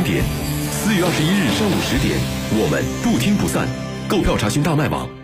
点，4月21日上午10点，我们不听不散。购票查询大麦网。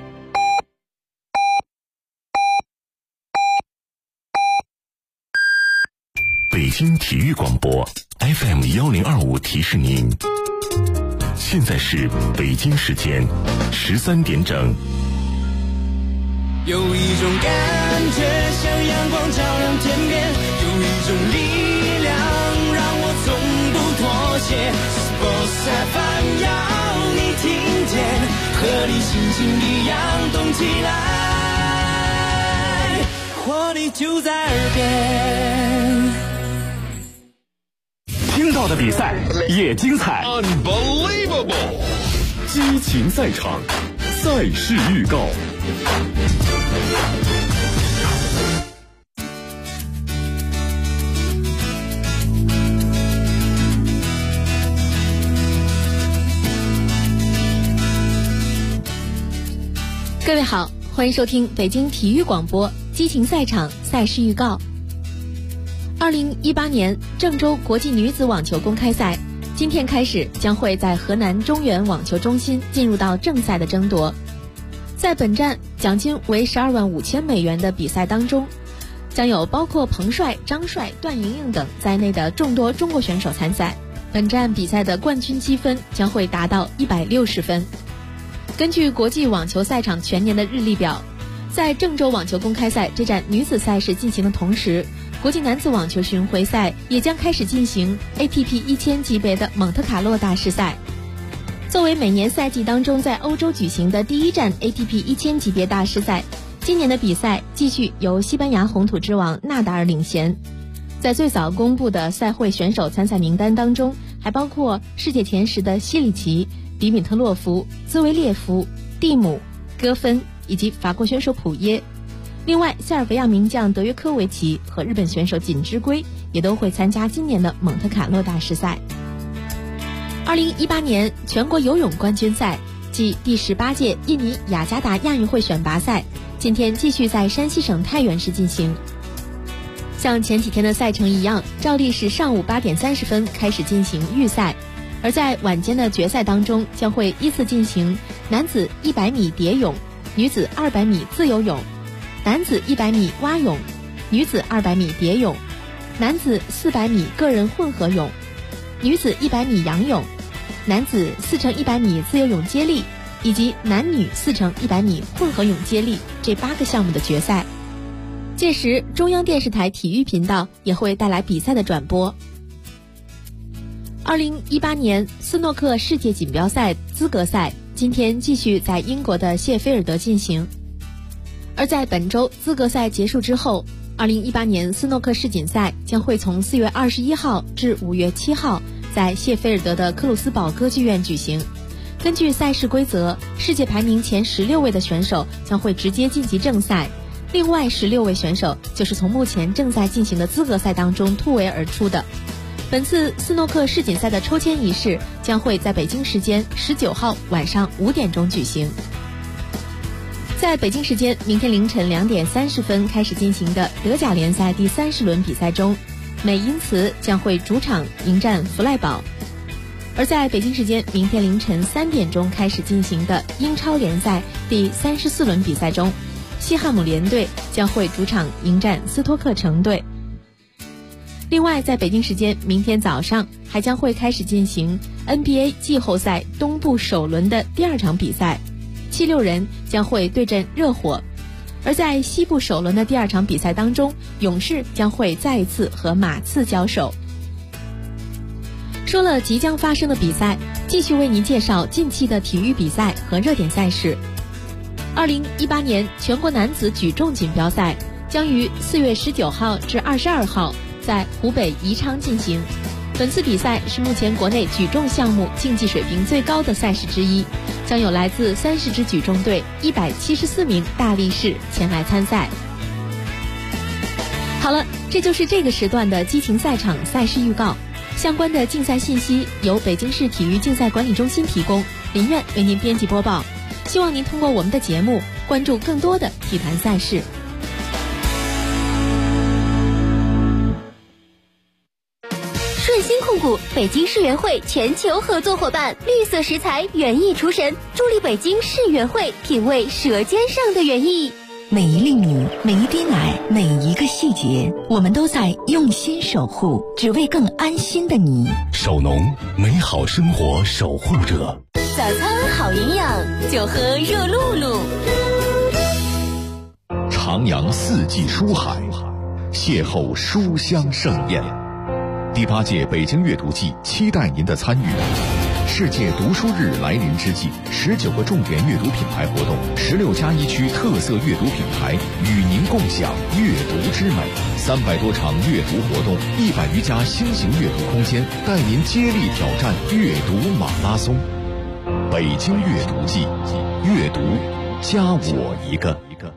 北京体育广播 FM1025提示您，现在是北京时间13点整。 有一种感觉像阳光照亮天边，有一种力量让我从不妥协。Sports FM 要你听见，和你心情一样动起来，活力就在耳边。 听到的比赛也精彩 Unbelievable， 激情赛场，赛事预告。 各位好，欢迎收听北京体育广播激情赛场赛事预告。2018年郑州国际女子网球公开赛今天开始将会在河南中原网球中心进入到正赛的争夺。在本站奖金为12万5千美元的比赛当中，将有包括彭帅、张帅、段莹莹等在内的众多中国选手参赛。本站比赛的冠军积分将会达到160分。根据国际网球赛场全年的日历表，在郑州网球公开赛这站女子赛事进行的同时，国际男子网球巡回赛也将开始进行 ATP 1000级别的蒙特卡洛大师赛。作为每年赛季当中在欧洲举行的第一站 ATP 1000级别大师赛，今年的比赛继续由西班牙红土之王纳达尔领衔。在最早公布的赛会选手参赛名单当中，还包括世界前10的西里奇、迪米特洛夫、兹维列夫、蒂姆、戈芬以及法国选手普耶。另外，塞尔维亚名将德约科维奇和日本选手锦织圭也都会参加今年的蒙特卡洛大师赛。2018年全国游泳冠军赛即第18届印尼雅加达亚运会选拔赛今天继续在山西省太原市进行。像前几天的赛程一样，照例是上午8点30分开始进行预赛，而在晚间的决赛当中将会依次进行男子100米蝶泳、女子200米自由泳、男子100米蛙泳、女子200米蝶泳、男子400米个人混合泳、女子100米仰泳、男子4×100米自由泳接力以及男女4×100米混合泳接力这8个项目的决赛。届时中央电视台体育频道也会带来比赛的转播。2018年斯诺克世界锦标赛资格赛今天继续在英国的谢菲尔德进行。而在本周资格赛结束之后，2018年斯诺克世锦赛将会从4月21号至5月7号在谢菲尔德的克鲁斯堡歌剧院举行。根据赛事规则，世界排名前16位的选手将会直接晋级正赛，另外16位选手就是从目前正在进行的资格赛当中突围而出的。本次斯诺克世锦赛的抽签仪式将会在北京时间19号晚上5点钟举行。在北京时间明天凌晨2点30分开始进行的德甲联赛第30轮比赛中，美因茨将会主场迎战弗赖堡。而在北京时间明天凌晨3点钟开始进行的英超联赛第34轮比赛中，西汉姆联队将会主场迎战斯托克城队。另外，在北京时间明天早上还将会开始进行 NBA 季后赛东部首轮的第2场比赛，76人将会对阵热火。而在西部首轮的第2场比赛当中，勇士将会再一次和马刺交手。说了即将发生的比赛，继续为您介绍近期的体育比赛和热点赛事。2018年全国男子举重锦标赛将于4月19号至22号在湖北宜昌进行。本次比赛是目前国内举重项目竞技水平最高的赛事之一，将有来自30支举重队174名大力士前来参赛。好了，这就是这个时段的激情赛场赛事预告。相关的竞赛信息由北京市体育竞赛管理中心提供，林苑为您编辑播报。希望您通过我们的节目关注更多的体坛赛事。 顺心控股北京世园会全球合作伙伴，绿色食材园艺厨神，助力北京世园会品味舌尖上的园艺。 每一粒米，每一滴奶，每一个细节，我们都在用心守护，只为更安心的你。 守农，美好生活守护者。 早餐好营养，就喝热露露。 徜徉四季书海，邂逅书香盛宴。第8届北京阅读季期待您的参与。世界读书日来临之际，19个重点阅读品牌活动，16+1区特色阅读品牌与您共享阅读之美。300多场阅读活动，100余家新型阅读空间，带您接力挑战阅读马拉松。北京阅读季，阅读加我一个。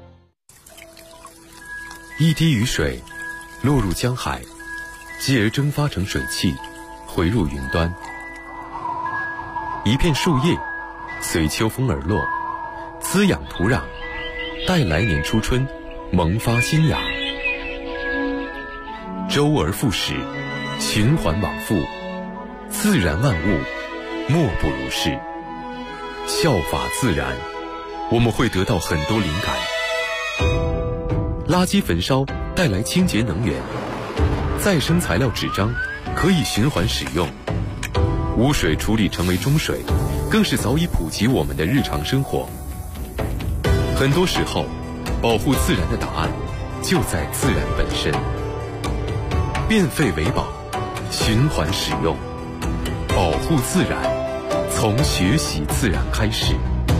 一滴雨水落入江海，继而蒸发成水汽，回入云端。一片树叶随秋风而落，滋养土壤，待来年初春萌发新芽。周而复始，循环往复，自然万物莫不如是。效法自然，我们会得到很多灵感。垃圾焚烧带来清洁能源，再生材料纸张可以循环使用，污水处理成为中水，更是早已普及我们的日常生活。很多时候，保护自然的答案就在自然本身。变废为宝，循环使用，保护自然，从学习自然开始。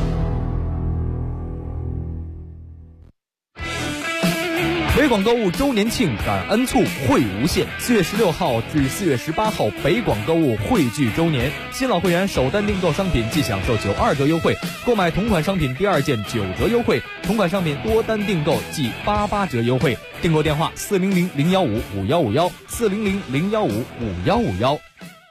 北广购物周年庆感恩促惠无限，4月16号至4月18号，北广购物汇聚周年，新老会员首单订购商品即享受92折优惠，购买同款商品第2件9折优惠，同款商品多单订购即88折优惠。订购电话400-015-5151，400-015-5151。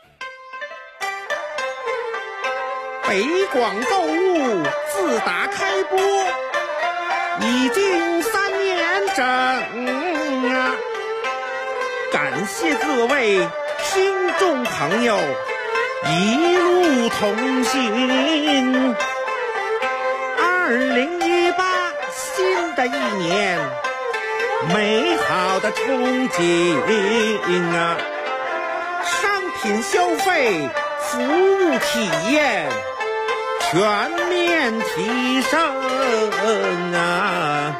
北广购物自打开播已经3年整啊！感谢各位听众朋友一路同行。2018新的一年，美好的憧憬啊！商品消费、服务体验全面提升啊！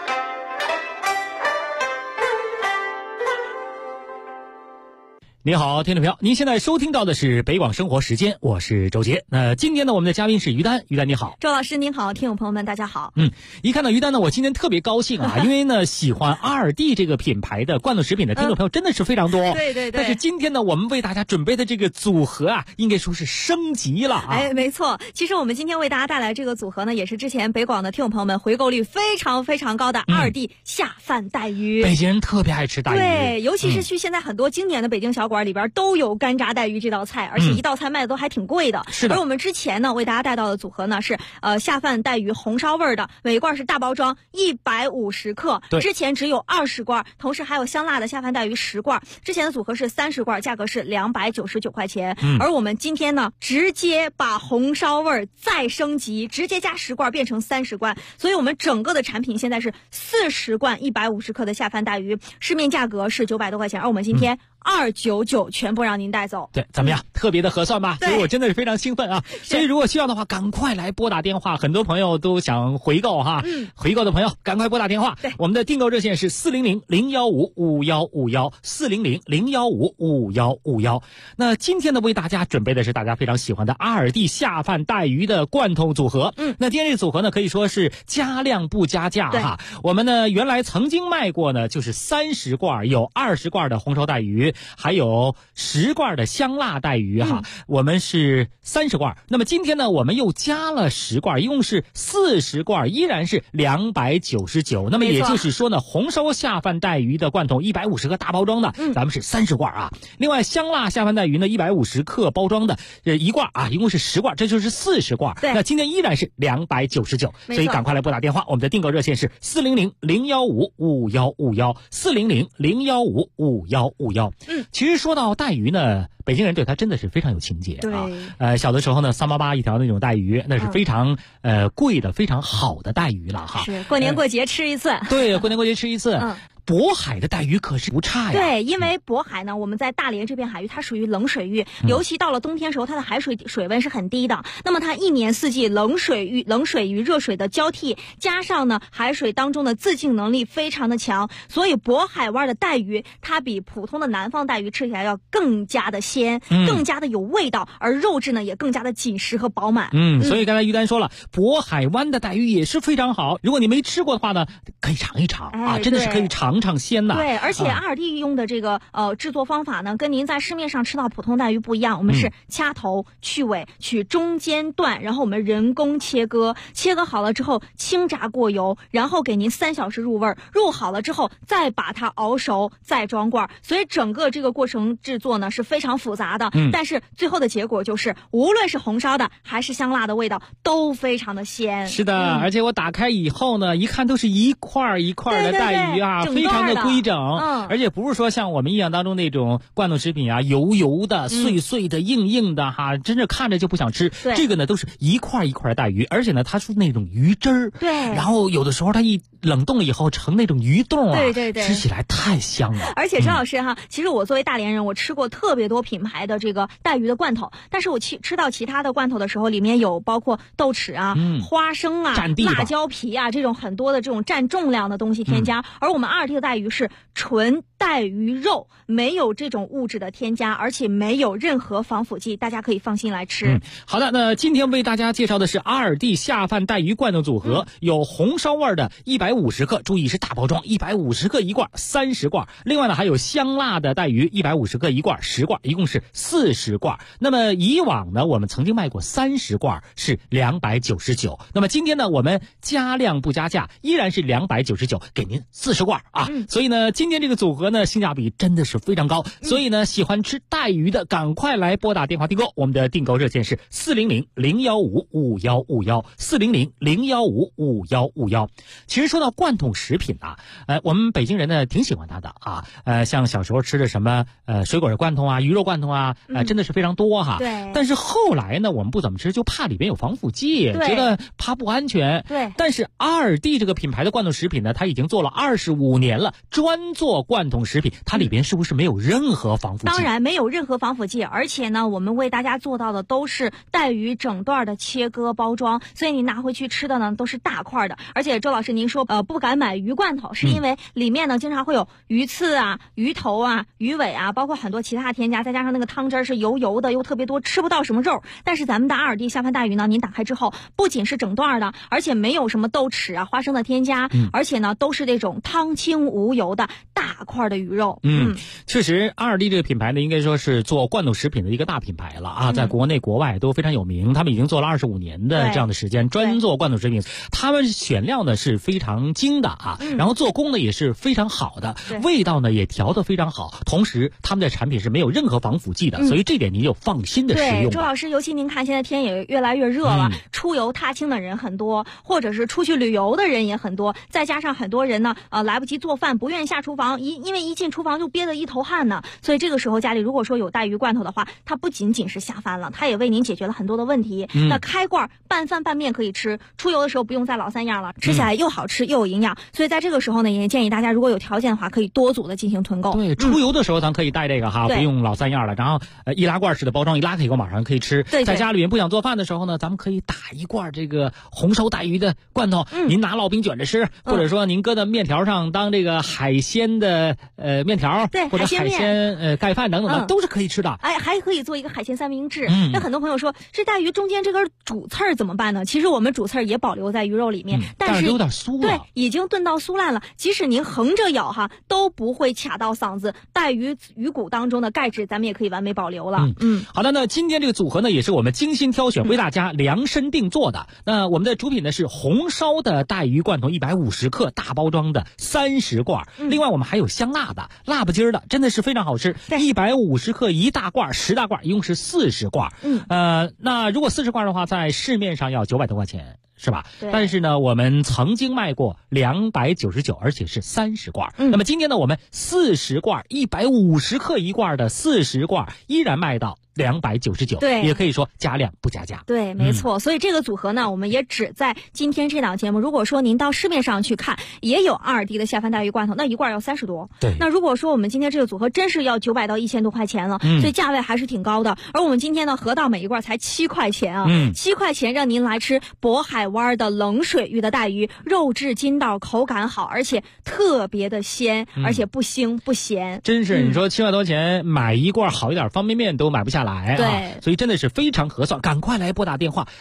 您好，听众朋友，您现在收听到的是北广生活时间，我是周杰。那今天呢，我们的嘉宾是于丹，于丹你好。 周老师您好，听众朋友们大家好。 一看到于丹呢，我今天特别高兴啊，因为呢，喜欢ALDI这个品牌的罐头食品的听众朋友真的是非常多。 对对对。 但是今天呢，我们为大家准备的这个组合啊，应该说是升级了啊。 哎，没错。其实我们今天为大家带来这个组合呢，也是之前北广的听众朋友们回购率非常非常高的ALDI下饭带鱼。 北京人特别爱吃带鱼。 对，尤其是去现在很多经典的北京小馆里边都有干炸带鱼这道菜，而且一道菜卖的都还挺贵的。 是的。 而我们之前呢为大家带到的组合呢是下饭带鱼红烧味的，每一罐是大包装150克，之前只有20罐，同时还有香辣的下饭带鱼10罐。之前的组合是30罐，价格是299块钱。而我们今天呢直接把红烧味再升级，直接加10罐变成30罐，所以我们整个的产品现在是40罐150克的下饭带鱼，市面价格是900多块钱，而我们今天299全部让您带走。 对，怎么样？特别的合算吧？所以我真的是非常兴奋啊！所以如果需要的话，赶快来拨打电话。很多朋友都想回购哈，回购的朋友赶快拨打电话。 对， 我们的订购热线是400-015-5151，400-015-5151。那今天呢，为大家准备的是大家非常喜欢的ALDI下饭带鱼的罐头组合。那今天这组合呢，可以说是加量不加价哈。我们呢原来曾经卖过呢，就是30罐，有20罐的红烧带鱼，还有10罐的香辣带鱼哈。我们是30罐，那么今天呢我们又加了10罐，一共是40罐，依然是299。那么也就是说呢，红烧下饭带鱼的罐头150克大包装的，咱们是30罐啊。另外香辣下饭带鱼呢150克包装的一罐啊，一共是10罐，这就是40罐。那今天依然是299，所以赶快来拨打电话。我们的订购热线是400-015-5151，400-015-5151。其实说到带鱼呢， 北京人对它真的是非常有情节啊。 对， 小的时候呢，388一条那种带鱼，那是非常贵的、非常好的带鱼了哈。 是过年过节吃一次。 对，过年过节吃一次。渤海的带鱼可是不差呀。 对，因为渤海呢，我们在大连这片海域，它属于冷水域，尤其到了冬天时候，它的海水温是很低的。那么它一年四季冷水与热水的交替，加上呢海水当中的自净能力非常的强，所以渤海湾的带鱼它比普通的南方带鱼吃起来要更加的鲜，更加的有味道，而肉质呢也更加的紧实和饱满。 所以刚才于丹说了，渤海湾的带鱼也是非常好。如果你没吃过的话呢，可以尝一尝啊，真的是可以尝尝鲜呐。 对，而且阿尔蒂用的这个制作方法呢，跟您在市面上吃到普通带鱼不一样。我们是掐头去尾，取中间段，然后我们人工切割好了之后轻炸过油，然后给您3小时入味，入好了之后再把它熬熟，再装罐。所以整个这个过程制作呢是非常复杂的，但是最后的结果就是无论是红烧的还是香辣的味道都非常的鲜。 是的，而且我打开以后呢，一看都是一块一块的带鱼啊，非常的规整。而且不是说像我们印象当中那种罐头食品啊，油油的、碎碎的、硬硬的哈，真是看着就不想吃。这个呢都是一块一块带鱼，而且呢它是那种鱼汁儿。 对。 然后有的时候它一冷冻了以后成那种鱼冻啊， 对， 吃起来太香了。 而且周老师哈，其实我作为大连人，我吃过特别多品牌的这个带鱼的罐头，但是我吃到其他的罐头的时候，里面有包括豆豉啊、花生啊、辣椒皮啊这种很多的这种占重量的东西添加，而我们阿尔蒂的带鱼是纯带鱼肉，没有这种物质的添加，而且没有任何防腐剂，大家可以放心来吃。 好的，那今天为大家介绍的是阿尔蒂下饭带鱼罐头组合，有红烧味的150克，注意是大包装，150克一罐，30罐。另外呢还有香辣的带鱼150克一罐，10罐，一共是40罐。那么以往呢我们曾经卖过30罐是299，那么今天呢我们加量不加价，依然是299，给您40罐啊。所以呢今天这个组合呢性价比真的是非常高，所以呢喜欢吃带鱼的赶快来拨打电话订购，我们的订购热线是400-015-5151，400-015-5151。其实说到罐头食品啊，我们北京人呢挺喜欢它的啊，像小时候吃的什么水果罐头啊、鱼肉罐头啊，真的是非常多哈。 对。 但是后来呢，我们不怎么吃，就怕里边有防腐剂，觉得怕不安全。 对。 但是阿尔蒂这个品牌的罐头食品呢，它已经做了25年了，专做罐头食品，它里边是不是没有任何防腐剂？ 当然没有任何防腐剂，而且呢，我们为大家做到的都是带鱼整段的切割包装，所以你拿回去吃的呢都是大块的。而且周老师您说不敢买鱼罐头，是因为里面呢经常会有鱼刺啊、鱼头啊、鱼尾啊，包括很多其他添加，再加上那个汤汁是油油的又特别多，吃不到什么肉。但是咱们的阿尔蒂下饭带鱼呢，您打开之后不仅是整段的，而且没有什么豆豉啊、花生的添加，而且呢都是那种汤清无油的大块的鱼肉。 确实阿尔蒂这个品牌呢应该说是做罐头食品的一个大品牌了啊，在国内国外都非常有名，他们已经做了25年的这样的时间，专做罐头食品。他们选料呢是非常精的啊，然后做工呢也是非常好的，味道呢也调得非常好，同时他们的产品是没有任何防腐剂的，所以这点您就放心的使用。 对，周老师，尤其您看现在天也越来越热了，出游踏青的人很多，或者是出去旅游的人也很多，再加上很多人呢来不及做饭，不愿意下厨房，因为一进厨房就憋得一头汗呢，所以这个时候家里如果说有带鱼罐头的话，它不仅仅是下饭了，它也为您解决了很多的问题。那开罐拌饭拌面可以吃，出游的时候不用再老三样了，吃起来又好吃又有营养。所以在这个时候呢，也建议大家如果有条件的话，可以多组的进行囤购。 对，出游的时候咱可以带这个哈，不用老三样了。然后易拉罐式的包装，一拉开以后马上可以吃。 对， 在家里面不想做饭的时候呢，咱们可以打一罐这个红烧带鱼的罐头，您拿烙饼卷着吃，或者说您搁在面条上当这个海鲜的面条， 对， 或者海鲜盖饭等等的，都是可以吃的。 哎，还可以做一个海鲜三明治。那很多朋友说，这带鱼中间这根主刺儿怎么办呢？其实我们主刺儿也保留在鱼肉里面，但是有点酥了。 对，已经炖到酥烂了，即使您横着咬哈，都不会卡到嗓子。带鱼骨当中的钙质，咱们也可以完美保留了。 好的，那今天这个组合呢，也是我们精心挑选，为大家量身定做的。那我们的主品呢是红烧的带鱼罐头150克大包装的30罐，另外我们还有香辣的、辣不筋儿的，真的是非常好吃。150克一大罐，10大罐，一共是40罐。那如果40罐的话，在市面上要900多块钱。 是吧？但是呢，我们曾经卖过299，而且是30罐。那么今天呢，我们40罐150克一罐的40罐依然卖到299， 对， 也可以说加量不加价。 对，没错。所以这个组合呢，我们也只在今天这档节目。如果说您到市面上去看，也有2D 的下饭带鱼罐头，那一罐要30多。 对。 那如果说我们今天这个组合真是要900到1000多块钱了，所以价位还是挺高的。而我们今天呢，合到每一罐才7块钱啊，7块钱让您来吃渤海湾的冷水域的带鱼，肉质筋道，口感好，而且特别的鲜，而且不腥不咸。 真是，你说7块多钱买一罐好一点方便面都买不下来啊。 对， 所以真的是非常合算，赶快来拨打电话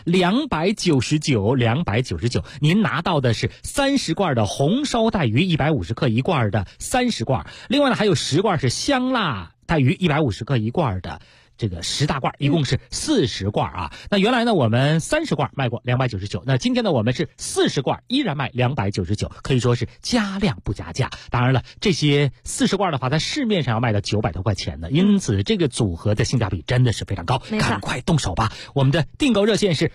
299，您拿到的是30罐的红烧带鱼150克一罐的30罐，另外呢还有10罐是香辣带鱼150克一罐的。这个10大罐一共是40罐啊。那原来呢我们30罐卖过299，那今天呢我们是40罐依然卖299，可以说是加量不加价。当然了，这些40罐的话在市面上要卖到900多块钱呢，因此这个组合的性价比真的是非常高，赶快动手吧。我们的订购热线是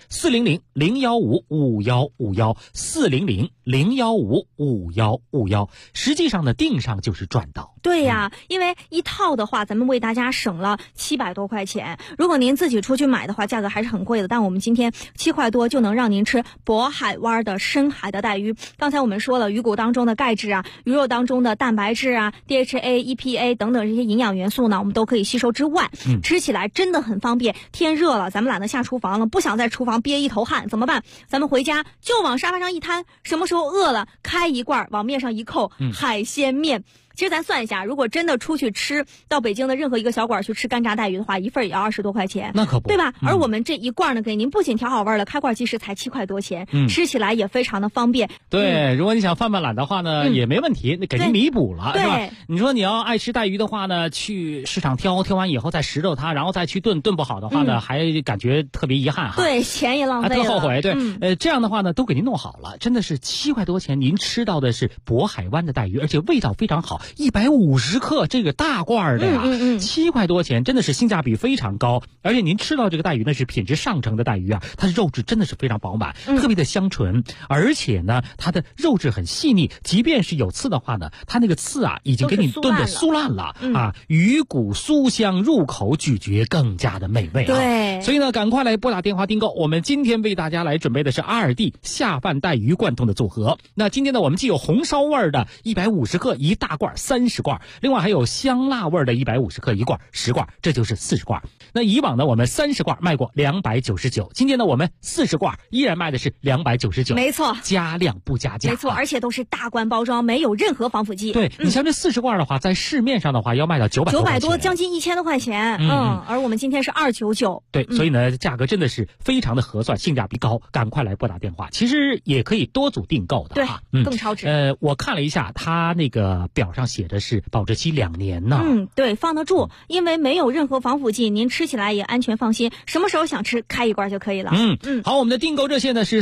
400-015-5151，400-015-5151，实际上呢订上就是赚到。 对呀，因为一套的话咱们为大家省了700多块钱，如果您自己出去买的话价格还是很贵的，但我们今天7块多就能让您吃渤海湾的深海的带鱼。刚才我们说了，鱼骨当中的钙质啊，鱼肉当中的蛋白质啊， DHA、EPA 等等这些营养元素呢我们都可以吸收之外，吃起来真的很方便。天热了咱们懒得下厨房了，不想在厨房憋一头汗怎么办？咱们回家就往沙发上一摊，什么时候饿了开一罐往面上一扣，海鲜面。其实咱算一下，如果真的出去吃，到北京的任何一个小馆去吃干炸带鱼的话，一份也要20多块钱， 那可不， 对吧？而我们这一罐呢，给您不仅调好味了，开罐即食才7块多钱，吃起来也非常的方便。 对，如果你想犯懒的话呢，也没问题，那给您弥补了，是吧？你说你要爱吃带鱼的话呢，去市场挑完以后再拾掇它，然后再去炖不好的话呢，还感觉特别遗憾哈。 对，钱也浪费了， 特后悔。对，这样的话呢，都给您弄好了，真的是7块多钱，您吃到的是渤海湾的带鱼，而且味道非常好，150克这个大罐的呀，7块多钱，真的是性价比非常高。而且您吃到这个带鱼呢是品质上乘的带鱼啊，它的肉质真的是非常饱满，特别的香醇，而且呢它的肉质很细腻，即便是有刺的话呢，它那个刺啊已经给你炖的酥烂了啊，鱼骨酥香，入口咀嚼更加的美味啊。 对， 所以呢赶快来拨打电话订购，我们今天为大家来准备的是2D下饭带鱼贯通的组合。那今天呢我们既有红烧味的150克一大罐30罐，另外还有香辣味的150克一罐10罐，这就是40罐。那以往呢我们30罐卖过299，今天呢我们40罐依然卖的是299， 没错， 加量不加价， 没错，而且都是大罐包装，没有任何防腐剂。 对，你像这40罐的话在市面上的话要卖到900多， 将近1000多块钱，而我们今天是299。 对，所以呢价格真的是非常的合算，性价比高，赶快来拨打电话。其实也可以多组订购的哈， 更超值。 我看了一下它那个表上写的是保质期2年呢。 对，放得住，因为没有任何防腐剂，您吃起来也安全放心，什么时候想吃开一罐就可以了。 好，我们的订购热线呢是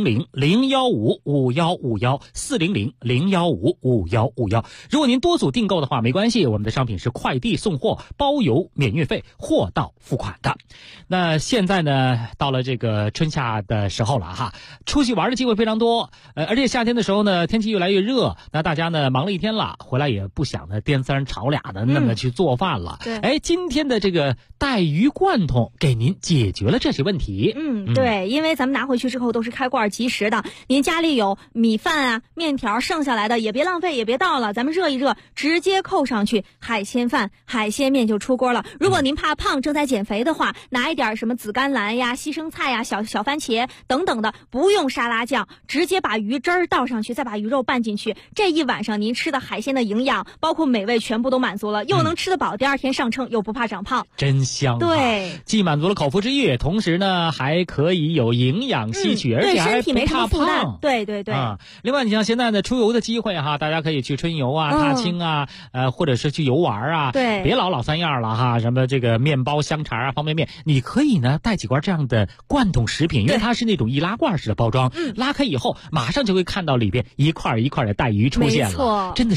400-015-5151，400-015-5151。如果您多组订购的话没关系，我们的商品是快递送货，包邮免运费，货到付款的。那现在呢到了这个春夏的时候了哈，出去玩的机会非常多，而且夏天的时候呢天气越来越热，那大家呢忙了一天了，回来也不想呢颠三炒俩的那么去做饭了。今天的这个带鱼贯通给您解决了这些问题。 对，因为咱们拿回去之后都是开罐即食的，您家里有米饭啊面条剩下来的也别浪费，也别倒了，咱们热一热直接扣上去，海鲜饭海鲜面就出锅了。如果您怕胖正在减肥的话，拿一点什么紫甘蓝呀西生菜呀小番茄等等的，不用沙拉酱，直接把鱼汁儿倒上去，再把鱼肉拌进去，这一晚上您吃的海鲜的营养包括美味全部都满足了，又能吃得饱，第二天上称又不怕长胖， 真香。 对， 既满足了口腹之欲，同时呢还可以有营养吸取，而且还不怕胖。 对另外你像现在呢出游的机会哈，大家可以去春游啊踏青啊或者是去游玩啊， 对， 别老三样了哈，什么这个面包香肠啊方便面，你可以呢带几罐这样的罐头食品，因为它是那种易拉罐式的包装，拉开以后马上就会看到里边一块一块的带鱼出现了，真的是非常香。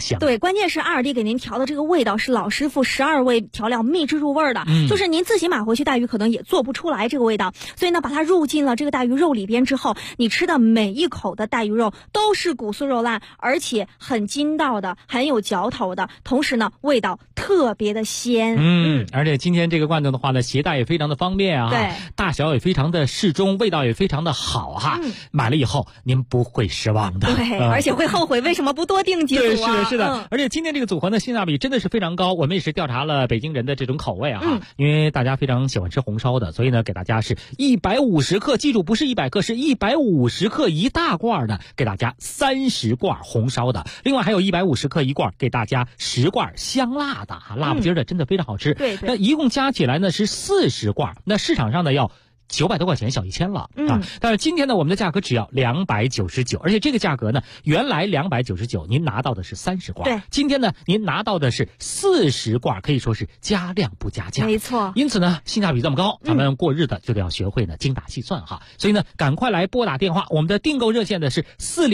香。 对，关键是阿尔蒂给您调的这个味道是老师傅12味调料秘制入味的，就是您自己买回去带鱼可能也做不出来这个味道，所以呢把它入进了这个带鱼肉里边之后，你吃的每一口的带鱼肉都是骨酥肉烂，而且很筋道的，很有嚼头的，同时呢味道特别的鲜。 而且今天这个罐头的话呢，携带也非常的方便啊， 对， 大小也非常的适中，味道也非常的好哈。买了以后您不会失望的， 对，而且会后悔为什么不多订几组啊？ 对，是的，是的。而且今天这个组合呢，性价比真的是非常高。我们也是调查了北京人的这种口味啊，因为大家非常喜欢吃红烧的，所以呢，给大家是150克，记住不是100克，是150克一大罐的，给大家30罐红烧的。另外还有150克一罐，给大家10罐香辣的啊，辣不筋的，真的非常好吃。 对， 那一共加起来呢是40罐，那市场上呢要900多块钱，小1000了啊！但是今天呢，我们的价格只要299，而且这个价格呢，原来299，您拿到的是30罐， 对， 今天呢，您拿到的是40罐，可以说是加量不加价， 没错。 因此呢，性价比这么高，咱们过日子就得要学会呢精打细算哈。所以呢，赶快来拨打电话，我们的订购热线呢是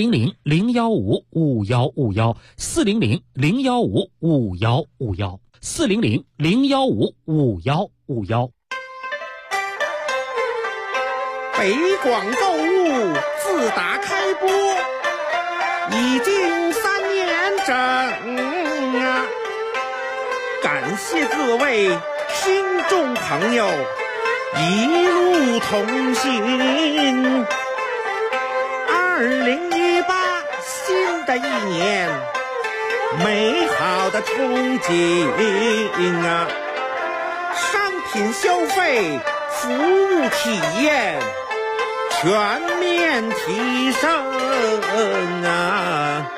400-015-5151，400-015-5151，400-015-5151。 北广购物自打开播已经3年整啊，感谢各位听众朋友一路同行。2018新的一年，美好的憧憬啊，商品消费、服务体验全面提升啊！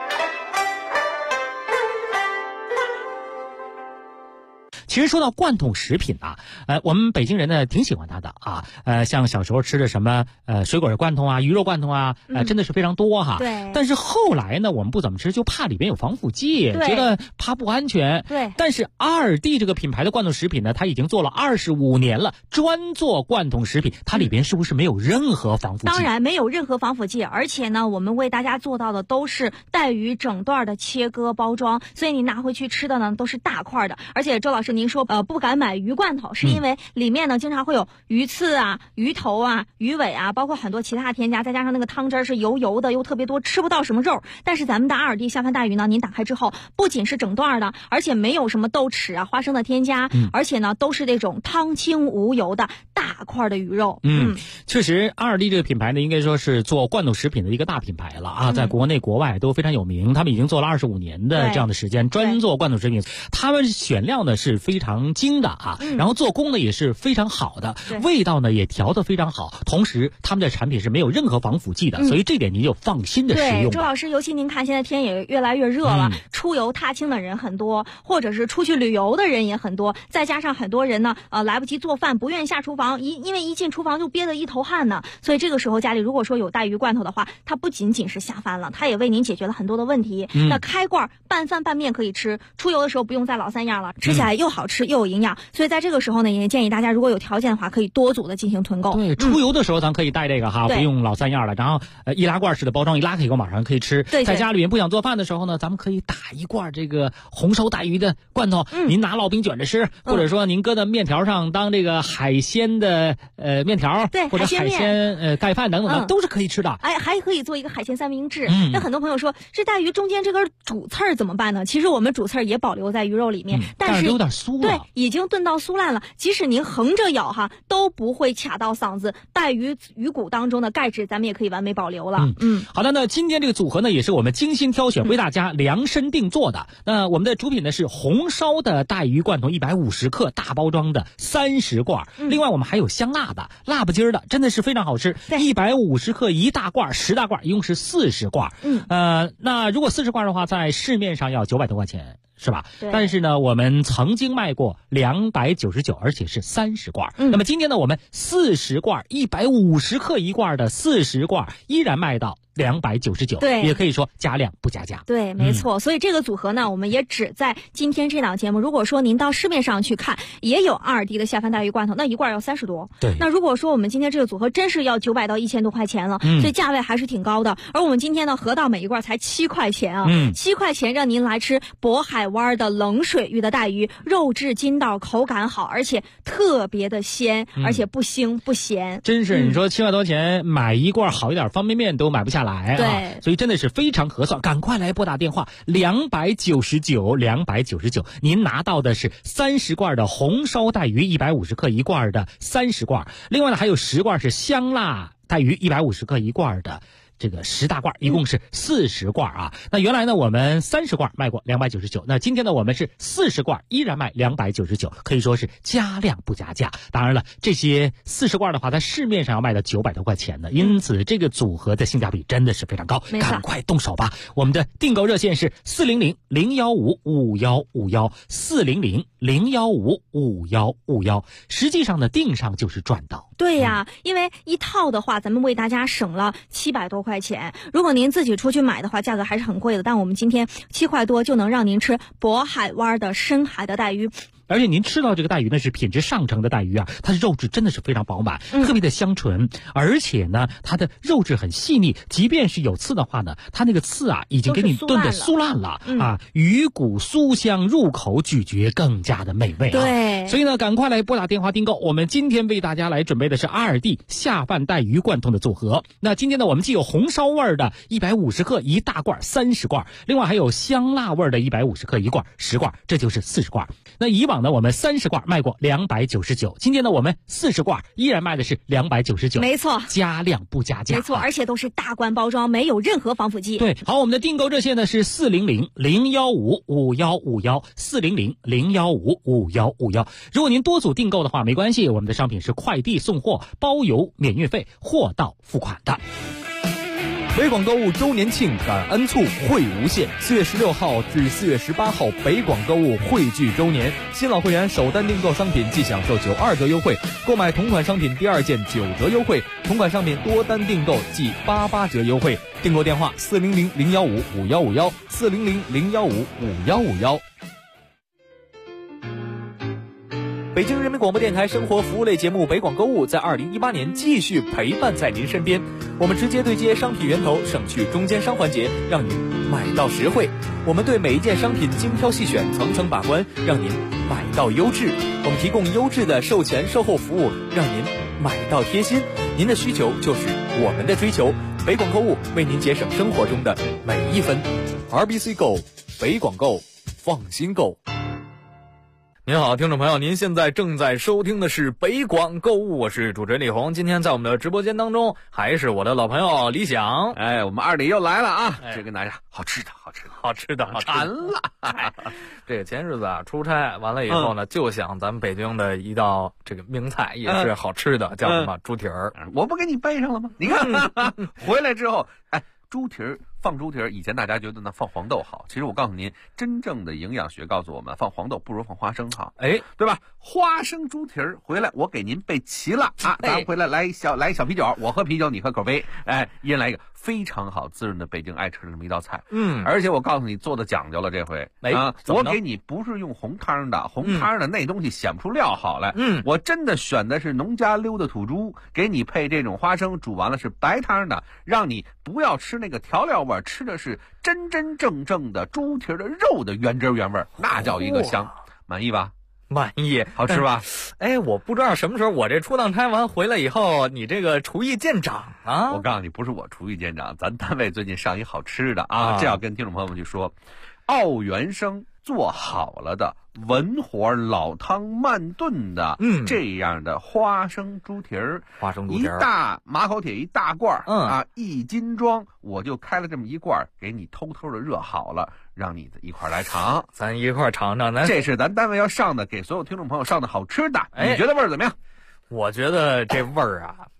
其实说到罐头食品啊，我们北京人呢挺喜欢它的啊，像小时候吃的什么水果罐头啊、鱼肉罐头啊，真的是非常多哈。 对。 但是后来呢，我们不怎么吃，就怕里边有防腐剂，觉得怕不安全。 对。 但是阿尔蒂这个品牌的罐头食品呢，它已经做了25年了，专做罐头食品，它里边是不是没有任何防腐剂？ 当然没有任何防腐剂，而且呢，我们为大家做到的都是带鱼整段的切割包装，所以你拿回去吃的呢都是大块的。而且周老师您说不敢买鱼罐头，是因为里面呢经常会有鱼刺啊、鱼头啊、鱼尾啊，包括很多其他添加，再加上那个汤汁是油油的又特别多，吃不到什么肉。但是咱们的阿尔蒂下饭带鱼呢，您打开之后不仅是整段的，而且没有什么豆豉啊、花生的添加，而且呢都是那种汤清无油的大块的鱼肉。 确实阿尔蒂这个品牌呢，应该说是做罐头食品的一个大品牌了啊，在国内国外都非常有名，他们已经做了25年的这样的时间，专做罐头食品。他们选料呢是非常精的啊，然后做工呢也是非常好的，味道呢也调得非常好，同时他们的产品是没有任何防腐剂的，所以这点您就放心的使用。 对，周老师，尤其您看现在天也越来越热了，出游踏青的人很多，或者是出去旅游的人也很多，再加上很多人呢来不及做饭，不愿意下厨房，因为一进厨房就憋得一头汗呢，所以这个时候家里如果说有带鱼罐头的话，它不仅仅是下饭了，它也为您解决了很多的问题。那开罐拌饭拌面可以吃，出游的时候不用再老三样了，吃起来又好吃又有营养，所以在这个时候呢，也建议大家如果有条件的话，可以多组的进行囤购。 对，出游的时候咱可以带这个哈，不用老三样了，然后易拉罐式的包装，一拉开以后马上可以吃。 对， 在家里面不想做饭的时候呢，咱们可以打一罐这个红烧带鱼的罐头，您拿烙饼卷着吃，或者说您搁在面条上当这个海鲜的面条， 对， 或者海鲜盖饭等等的，都是可以吃的。 哎，还可以做一个海鲜三明治。那很多朋友说，这带鱼中间这根主刺儿怎么办呢？其实我们主刺儿也保留在鱼肉里面，但是有点酥了。 对，已经炖到酥烂了，即使您横着咬哈，都不会卡到嗓子。带鱼骨当中的钙质，咱们也可以完美保留了。 好的，那今天这个组合呢，也是我们精心挑选，为大家量身定做的。那我们的主品呢是红烧的带鱼罐头150克大包装的30罐，另外我们还有香辣的、辣不筋的，真的是非常好吃。150克一大罐，10大罐，一共是40罐。那如果40罐的话，在市面上要900多块钱。 是吧？但是呢，我们曾经卖过299，而且是30罐。那么今天呢，我们40罐150克一罐的40罐依然卖到299， 对， 也可以说加量不加价。 对，没错。所以这个组合呢，我们也只在今天这档节目。如果说您到市面上去看，也有2D 的下饭带鱼罐头，那一罐要30多。 对。 那如果说我们今天这个组合真是要900到1000多块钱了，所以价位还是挺高的。而我们今天呢，合到每一罐才7块钱啊，7块钱让您来吃渤海湾的冷水域的带鱼，肉质筋道，口感好，而且特别的鲜，而且不腥不咸。 真是，你说7块多钱买一罐好一点方便面都买不下来啊。 对， 所以真的是非常合算，赶快来拨打电话299，您拿到的是30罐的红烧带鱼150克一罐的30罐，另外呢还有10罐是香辣带鱼150克一罐的。这个10大罐一共是40罐啊。那原来呢我们30罐卖过299，那今天呢我们是40罐依然卖299，可以说是加量不加价。当然了，这些40罐的话在市面上要卖到900多块钱呢，因此这个组合的性价比真的是非常高，赶快动手吧。我们的订购热线是400-015-5151，400-015-5151，实际上呢订上就是赚到。 对呀，因为一套的话咱们为大家省了700多块钱，如果您自己出去买的话价格还是很贵的，但我们今天7块多就能让您吃渤海湾的深海的带鱼。 而且您吃到这个带鱼呢是品质上乘的带鱼啊，它的肉质真的是非常饱满，特别的香醇，而且呢它的肉质很细腻，即便是有刺的话呢，它那个刺啊已经给你炖得酥烂了啊，鱼骨酥香，入口咀嚼更加的美味啊。 对， 所以呢赶快来拨打电话订购，我们今天为大家来准备的是2D 下饭带鱼贯通的组合。那今天呢我们既有红烧味的150克一大罐30罐，另外还有香辣味的150克一罐10罐，这就是40罐。那以往呢我们30罐卖过299，今天呢我们40罐依然卖的是299， 没错， 加量不加价， 没错，而且都是大罐包装，没有任何防腐剂。 对，好，我们的订购热线呢是400-015-5151，400-015-5151。如果您多组订购的话没关系，我们的商品是快递送货，包邮免运费，货到付款的。 北广购物周年庆感恩促惠无限，4月16号至4月18号，北广购物汇聚周年，新老会员首单订购商品即享受92折优惠，购买同款商品第2件9折优惠，同款商品多单订购即88折优惠。订购电话400-015-5151，400-015-5151。北京人民广播电台生活服务类节目北广购物在2018年继续陪伴在您身边，我们直接对接商品源头，省去中间商环节，让您买到实惠。我们对每一件商品精挑细选，层层把关，让您买到优质。我们提供优质的售前售后服务，让您买到贴心。您的需求就是我们的追求，北广购物为您节省生活中的每一分。RBC Go， 北广购，放心购。您好，听众朋友，您现在正在收听的是北广购物，我是主持人李红。今天在我们的直播间当中，还是我的老朋友李想。 我们二里又来了啊！这跟大家好吃的馋了。这个前日子啊，出差完了以后呢，就想咱们北京的一道这个名菜，也是好吃的，叫什么猪蹄儿。 我不给你背上了吗？你看回来之后，猪蹄儿。放猪蹄儿，以前大家觉得呢放黄豆好，其实我告诉您，真正的营养学告诉我们，放黄豆不如放花生好，对吧？花生猪蹄儿回来，我给您备齐了啊！咱们回来来一小啤酒，我喝啤酒，你喝口杯，一人来一个，非常好滋润的北京爱吃的这么一道菜。而且我告诉你，做的讲究了，这回我给你不是用红汤的，红汤的那东西显不出料好来。我真的选的是农家溜的土猪，给你配这种花生，煮完了是白汤的，让你不要吃那个调料味，吃的是真真正正的猪蹄的肉的原汁原味，那叫一个香。满意吧？ 满意， 好吃吧？ 我不知道什么时候我这出趟差完回来以后，你这个厨艺见长啊！ 我告诉你，不是我厨艺见长，咱单位最近上一好吃的啊，这要跟听众朋友们去说，奥元生做好了的文火老汤慢炖的，这样的花生猪蹄儿，一大马口铁一大罐，1斤装，我就开了这么一罐，给你偷偷的热好了，让你一块来尝， 咱一块尝尝。 这是咱单位要上的，给所有听众朋友上的好吃的，你觉得味儿怎么样？ 我觉得这味儿啊，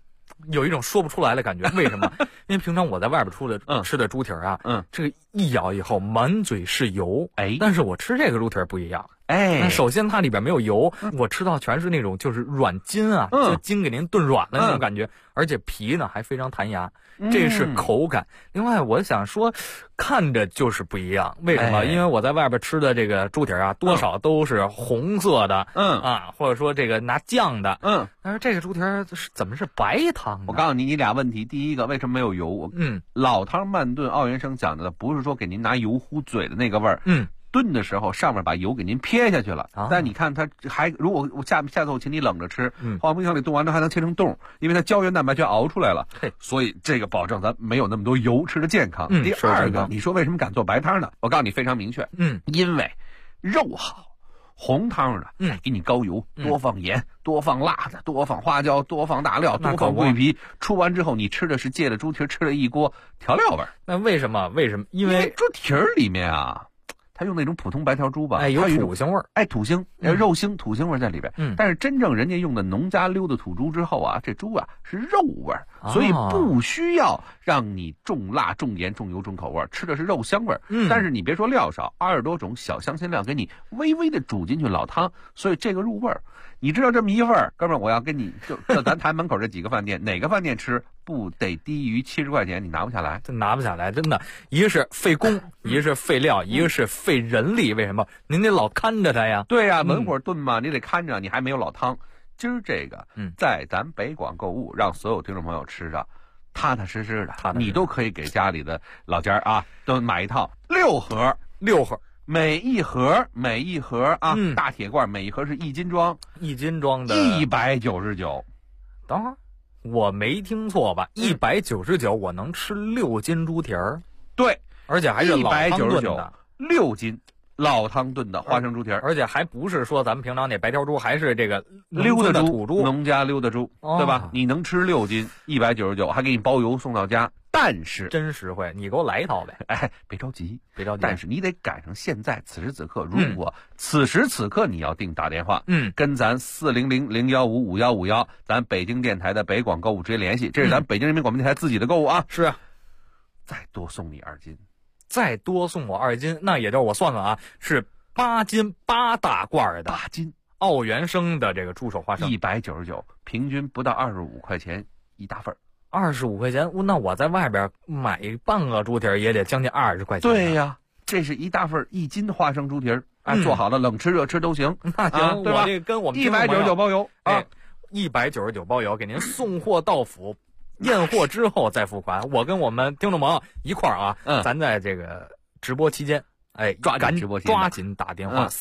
有一种说不出来的感觉。为什么？因为平常我在外边吃的猪蹄啊，这个一咬以后满嘴是油，但是我吃这个猪蹄不一样。那首先它里边没有油，我吃到全是那种就是软筋啊，就筋给您炖软了那种感觉，而且皮呢还非常弹牙，这是口感。另外我想说，看着就是不一样，为什么？因为我在外边吃的这个猪蹄啊，多少都是红色的，或者说这个拿酱的，但是这个猪蹄怎么是白汤呢？ 我告诉你，你俩问题，第一个为什么没有油？老汤慢炖，奥元生讲的不是说给您拿油糊嘴的那个味儿，炖的时候上面把油给您撇下去了，但你看它还，如果我下次我请你冷着吃，放冰箱里冻完之后还能切成冻，因为它胶原蛋白全熬出来了，所以这个保证咱没有那么多油，吃的健康。第二个，你说为什么敢做白汤呢？我告诉你非常明确，因为肉好。红汤的，给你高油，多放盐，多放辣子，多放花椒，多放大料，多放桂皮。出完之后，你吃的是借了猪蹄，吃了一锅调料味儿。 那为什么？因为猪蹄里面啊，它用那种普通白条猪吧， 有土腥味儿， 土腥，肉腥、土腥味在里边。但是真正人家用的农家溜的土猪之后啊，这猪啊是肉味儿，所以不需要让你重辣、重盐、重油、重口味，吃的是肉香味儿。但是你别说料少，20多种小香辛料给你微微的煮进去老汤，所以这个入味儿。你知道这么一份儿，哥们儿，我要跟你就咱台门口这几个饭店，哪个饭店吃不得低于70块钱？你拿不下来， 真拿不下来，真的。一个是费工，一个是费料，一个是费人力。为什么？您得老看着它呀。 对呀，文火炖嘛，你得看着，你还没有老汤。今儿这个，在咱北广购物，让所有听众朋友吃着踏踏实实的，你都可以给家里的老家啊，都买一套6盒。每一盒啊，大铁罐，每一盒是1斤装 ，1斤装的 199。 等会儿，我没听错吧？199我能吃6斤猪蹄儿？ 对， 而且还是老汤炖的 ，6斤老汤炖的花生猪蹄儿， 而且还不是说咱们平常那白条猪，还是这个溜达土猪， 农家溜达猪，对吧？你能吃6斤，199，还给你包邮送到家。但是真实惠，你给我来一套呗！ 别着急。但是你得赶上现在此时此刻，如果此时此刻你要打电话，跟咱400-015-5151，咱北京电台的北广购物直接联系，这是咱北京人民广播电台自己的购物啊。 是啊， 再多送你2斤， 再多送我2斤，那也就我算算啊，是8斤8大罐的 8斤奥元生的这个猪手花生 ，199，平均不到25块钱一大份。 25块钱，那我在外边买半个猪蹄也得将近20块钱。 对呀，这是一大份1斤花生猪蹄做好了冷吃热吃都行。 那行， 对吧？ 我这跟我们 199包邮啊 ，199包邮，给您送货到府，验货之后再付款。我跟我们听众朋友一块儿啊，咱在这个直播期间， 抓紧打电话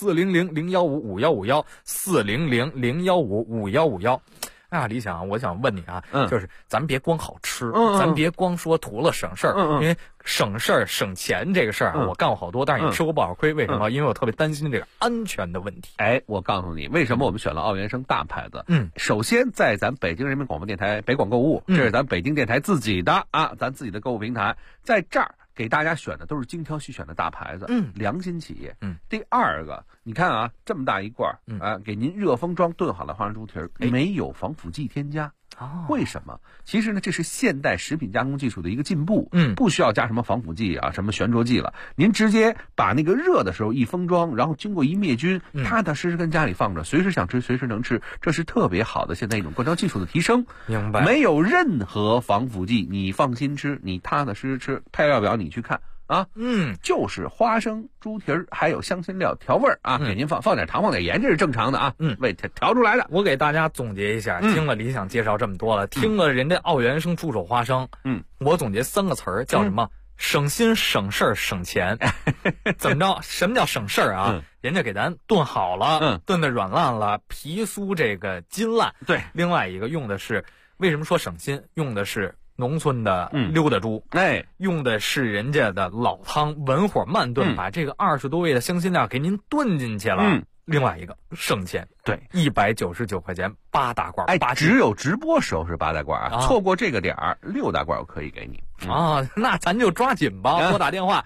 ，400-015-5151，400-015-5151。李想，我想问你啊，就是咱别光好吃，咱别光说图了省事儿，因为省事儿省钱这个事儿啊，我干过好多，但是也吃过不少亏。为什么？因为我特别担心这个安全的问题。 我告诉你，为什么我们选了奥元生大牌子？首先在咱北京人民广播电台北广购物，这是咱北京电台自己的咱自己的购物平台，在这儿给大家选的都是精挑细选的大牌子，良心企业。第二个，你看啊，这么大一罐给您热封装炖好的花生猪蹄儿，没有防腐剂添加。为什么？其实呢，这是现代食品加工技术的一个进步，不需要加什么防腐剂什么悬浊剂了。您直接把那个热的时候一封装，然后经过一灭菌，踏踏实实跟家里放着，随时想吃随时能吃，这是特别好的现在一种灌装技术的提升。 明白？ 没有任何防腐剂，你放心吃，你踏踏实实吃。配料表你去看。就是花生猪蹄儿，还有香辛料调味儿给您放点糖放点盐，这是正常的为调出来的。 我给大家总结一下，听了李想介绍这么多了，听了人家奥元生猪手花生，我总结3个词儿，叫什么？省心省事儿省钱。怎么着？什么叫省事儿啊？人家给咱炖好了，炖的软烂了，皮酥这个筋烂。 对， 另外一个用的是，为什么说省心？用的是农村的溜达猪，用的是人家的老汤，文火慢炖，把这个20多味的香辛料给您炖进去了。另外一个省钱， 对 ，199块钱8大罐， 只有直播时候是8大罐错过这个点儿6大罐我可以给你那咱就抓紧吧，拨打电话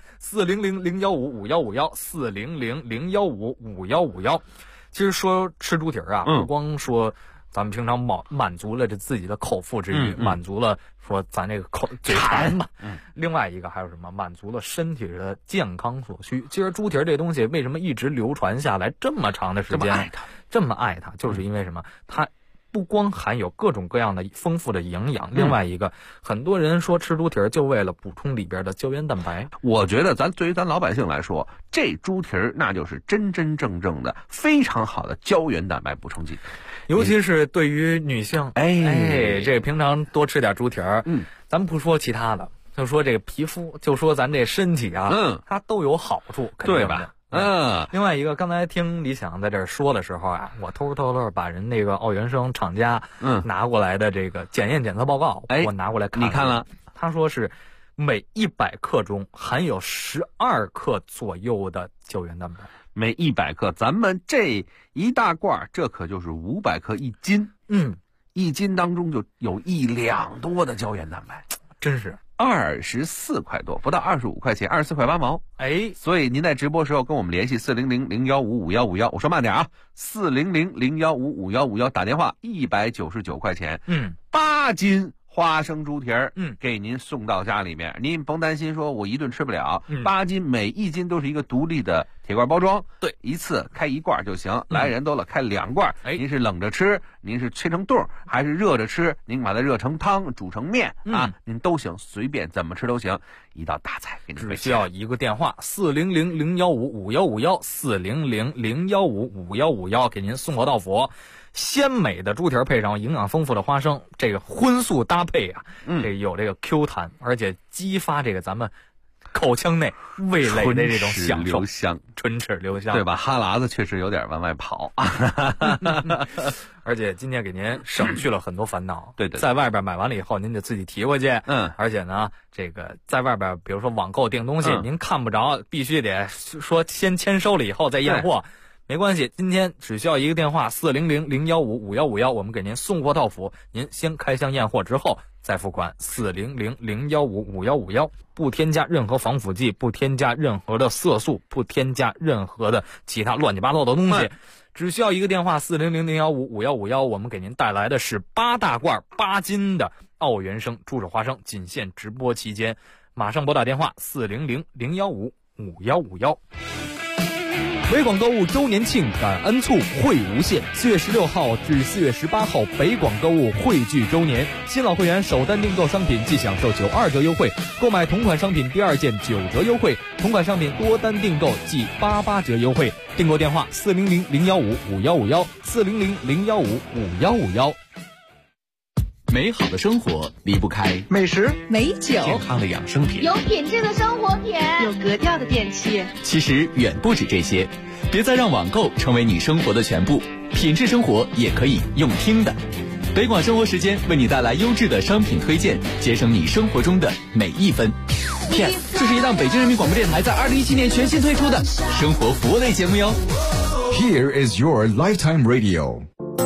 400-015-5151，400-015-5151。其实说吃猪蹄儿不光说咱们平常满足了这自己的口腹之欲，满足了说咱这个嘴馋嘛。另外一个还有什么？满足了身体的健康所需。其实猪蹄这东西为什么一直流传下来这么长的时间，这么爱它，就是因为什么？它不光含有各种各样的丰富的营养，另外一个，很多人说吃猪蹄就为了补充里边的胶原蛋白。 我觉得对于咱老百姓来说，这猪蹄那就是真真正正的非常好的胶原蛋白补充剂， 尤其是对于女性，这平常多吃点猪蹄咱们不说其他的，就说这个皮肤，就说咱这身体啊，它都有好处， 对吧？ 另外一个，刚才听李想在这儿说的时候啊，我偷偷把人那个奥原生厂家拿过来的这个检测报告，我拿过来看， 你看了？ 他说是每100克中含有12克左右的胶原蛋白， 每100克，咱们这一大罐，这可就是500克1斤，1斤当中就有1两多的胶原蛋白， 真是。 24块多，不到25块钱，24块8毛。所以您在直播时候跟我们联系400-015-5151，我说慢点啊，400-015-5151，打电话199块钱，8斤花生猪蹄给您送到家里面，您甭担心说我一顿吃不了，8斤每1斤都是一个独立的铁罐包装，对，一次开1罐就行，来人多了开2罐，您是冷着吃，您是切成冻，还是热着吃，您把它热成汤煮成面您都行，随便怎么吃都行，一道大菜给您只需要一个电话400-015-5151，400-015-5151，给您送货到府。鲜美的猪蹄配上营养丰富的花生，这个荤素搭配啊，这有这个 Q 弹，而且激发这个咱们口腔内味蕾的这种享受，唇齿留香， 对吧？哈喇子确实有点往外跑， 而且今天给您省去了很多烦恼。 对， 在外边买完了以后，您得自己提回去。而且呢，这个在外边，比如说网购订东西，您看不着，必须得说先签收了以后再验货。没关系，今天只需要一个电话400-015-5151，我们给您送货到府。您先开箱验货之后再付款，400-015-5151，不添加任何防腐剂，不添加任何的色素，不添加任何的其他乱七八糟的东西。只需要一个电话400-015-5151，我们给您带来的是8大罐8斤的奥原生猪手花生，仅限直播期间，马上拨打电话400-015-5151。 北广购物周年庆感恩促惠无限，4月16号至4月18号，北广购物汇聚周年，新老会员首单订购商品即享受92折优惠，购买同款商品第2件9折优惠，同款商品多单订购即88折优惠。订购电话400-015-5151，400-015-5151。 美好的生活离不开美食、 美酒、 健康的养生品， 有品质的生活品， 有格调的电器。 其实远不止这些，别再让网购成为你生活的全部，品质生活也可以用听的。北广生活时间为你带来优质的商品推荐，节省你生活中的每一分。这是一档北京人民广播电台在2017年全新推出的生活服务类节目哟。 Here is your lifetime radio。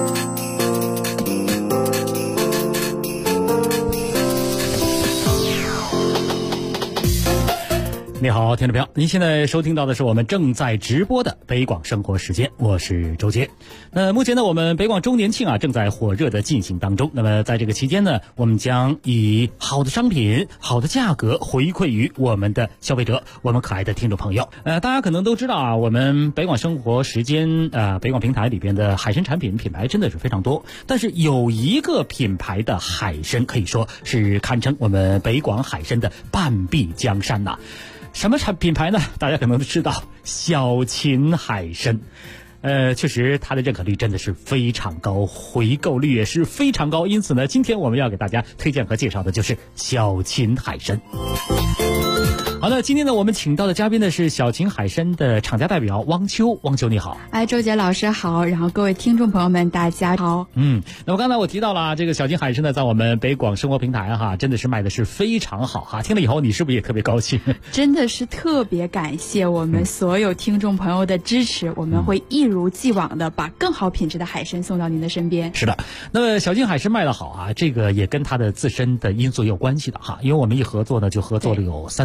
你好，听众朋友，您现在收听到的是我们正在直播的北广生活时间，我是周杰。目前呢，我们北广周年庆正在火热的进行当中。那么在这个期间呢，我们将以好的商品、好的价格回馈于我们的消费者，我们可爱的听众朋友。大家可能都知道我们北广生活时间北广平台里边的海参产品品牌真的是非常多，但是有一个品牌的海参可以说是堪称我们北广海参的半壁江山呐。什么品牌呢？大家可能都知道，小秦海参。确实它的认可率真的是非常高，回购率也是非常高，因此呢，今天我们要给大家推荐和介绍的就是小秦海参。好的，今天呢，我们请到的嘉宾呢是小秦海参的厂家代表汪秋。汪秋你好。 周杰老师好，然后各位听众朋友们大家好。 那么刚才我提到了这个小秦海参呢，在我们北广生活平台真的是卖的是非常好听了以后你是不是也特别高兴？ 真的是特别感谢我们所有听众朋友的支持，我们会一如既往的把更好品质的海参送到您的身边。 是的，那么小秦海参卖得好这个也跟它的自身的因素也有关系的因为我们一合作呢就合作了有3-4年的时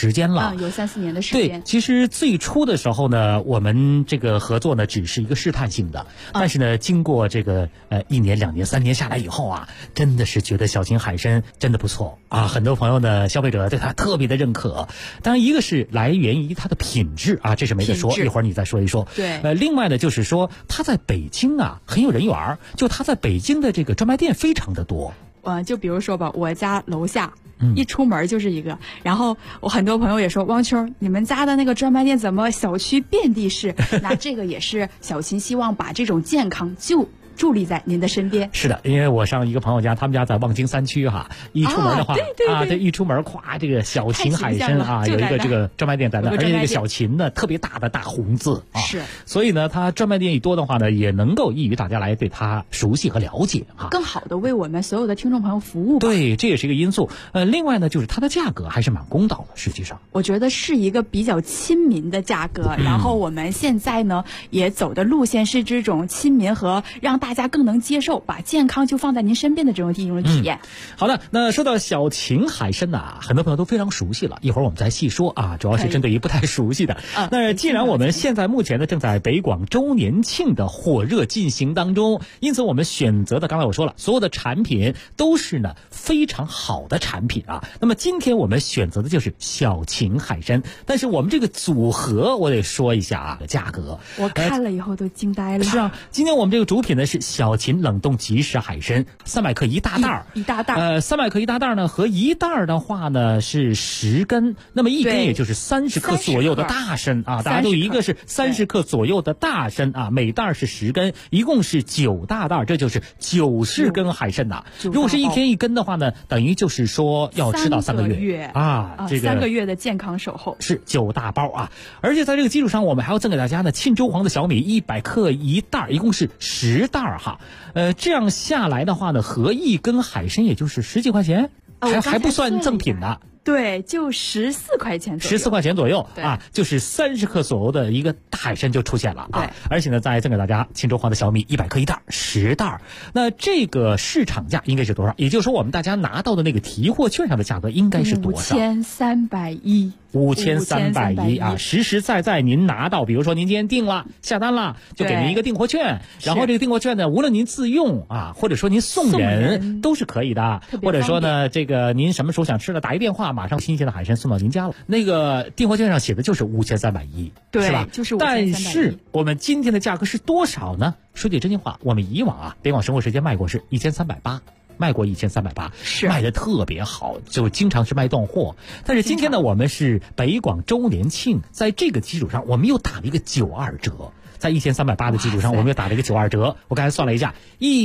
时间了， 有3-4年的时间。 对，其实最初的时候呢，我们这个合作呢只是一个试探性的，但是呢，经过这个1年、2年、3年下来以后啊，真的是觉得小秦海参真的不错啊，很多朋友呢，消费者对它特别的认可。当然，一个是来源于它的品质啊，这是没得说，一会儿你再说一说。 对， 另外呢，就是说它在北京啊很有人缘，就它在北京的这个专卖店非常的多。 就比如说吧，我家楼下一出门就是一个，然后我很多朋友也说，汪秋你们家的那个专卖店怎么小区遍地是？那这个也是小秦希望把这种健康就伫立在您的身边。 是的，因为我上一个朋友家，他们家在望京3区哈，一出门的话对， 一出门咵，这个小秦海参啊，有一个这个专卖店在那，而且那个小秦呢特别大的大红字啊， 是， 所以呢，它专卖店一多的话呢，也能够易于大家来对它熟悉和了解哈， 更好的为我们所有的听众朋友服务吧。 对，这也是一个因素。另外呢，就是它的价格还是蛮公道的，实际上我觉得是一个比较亲民的价格。然后我们现在呢也走的路线是这种亲民和让大家更能接受，把健康就放在您身边的这种体验。 好的，那说到小秦海参呐，很多朋友都非常熟悉了，一会儿我们再细说啊，主要是针对于不太熟悉的。那既然我们现在目前呢正在北广周年庆的火热进行当中，因此我们选择的刚才我说了，所有的产品都是呢非常好的产品啊。那么今天我们选择的就是小秦海参，但是我们这个组合我得说一下啊，价格我看了以后都惊呆了。 是啊，今天我们这个主品呢是小秦冷冻即食海参，300克一大袋儿， 一大袋 ，300克一大袋儿呢，和一袋儿的话呢是10根，那么一根也就是30克左右的大参啊，大家都一个是30克左右的大参啊，每袋是10根，一共是9大袋，这就是90根海参呐。如果是1天1根的话呢，等于就是说要吃到3个月啊，这个 3个月的健康守候是9大包啊，而且在这个基础上，我们还要赠给大家呢沁州黄的小米100克一袋，一共是10袋哈。这样下来的话呢，合1根海参也就是10几块钱，还不算赠品呢。 对，就14块钱左右 ，14块钱左右啊，就是30克左右的一个大海参就出现了啊。而且呢，再赠给大家沁州黄的小米100克一袋，10袋。那这个市场价应该是多少？也就是说，我们大家拿到的那个提货券上的价格应该是多少 ？5310。 5310啊，实实在在您拿到，比如说您今天订了下单了，就给您一个订货券，然后这个订货券呢，无论您自用啊，或者说您送人都是可以的，或者说呢，这个您什么时候想吃了，打一电话，马上新鲜的海参送到您家了。那个订货券上写的就是5310， 对， 是吧？ 就是5310。 但是我们今天的价格是多少呢？说句真心话，我们以往啊，北广生活时间卖过是1380。卖过1380， 是卖的特别好，就经常是卖断货。但是今天呢，我们是北广周年庆，在这个基础上，我们又打了一个92折，在1380的基础上，我们又打了一个92折。我刚才算了一下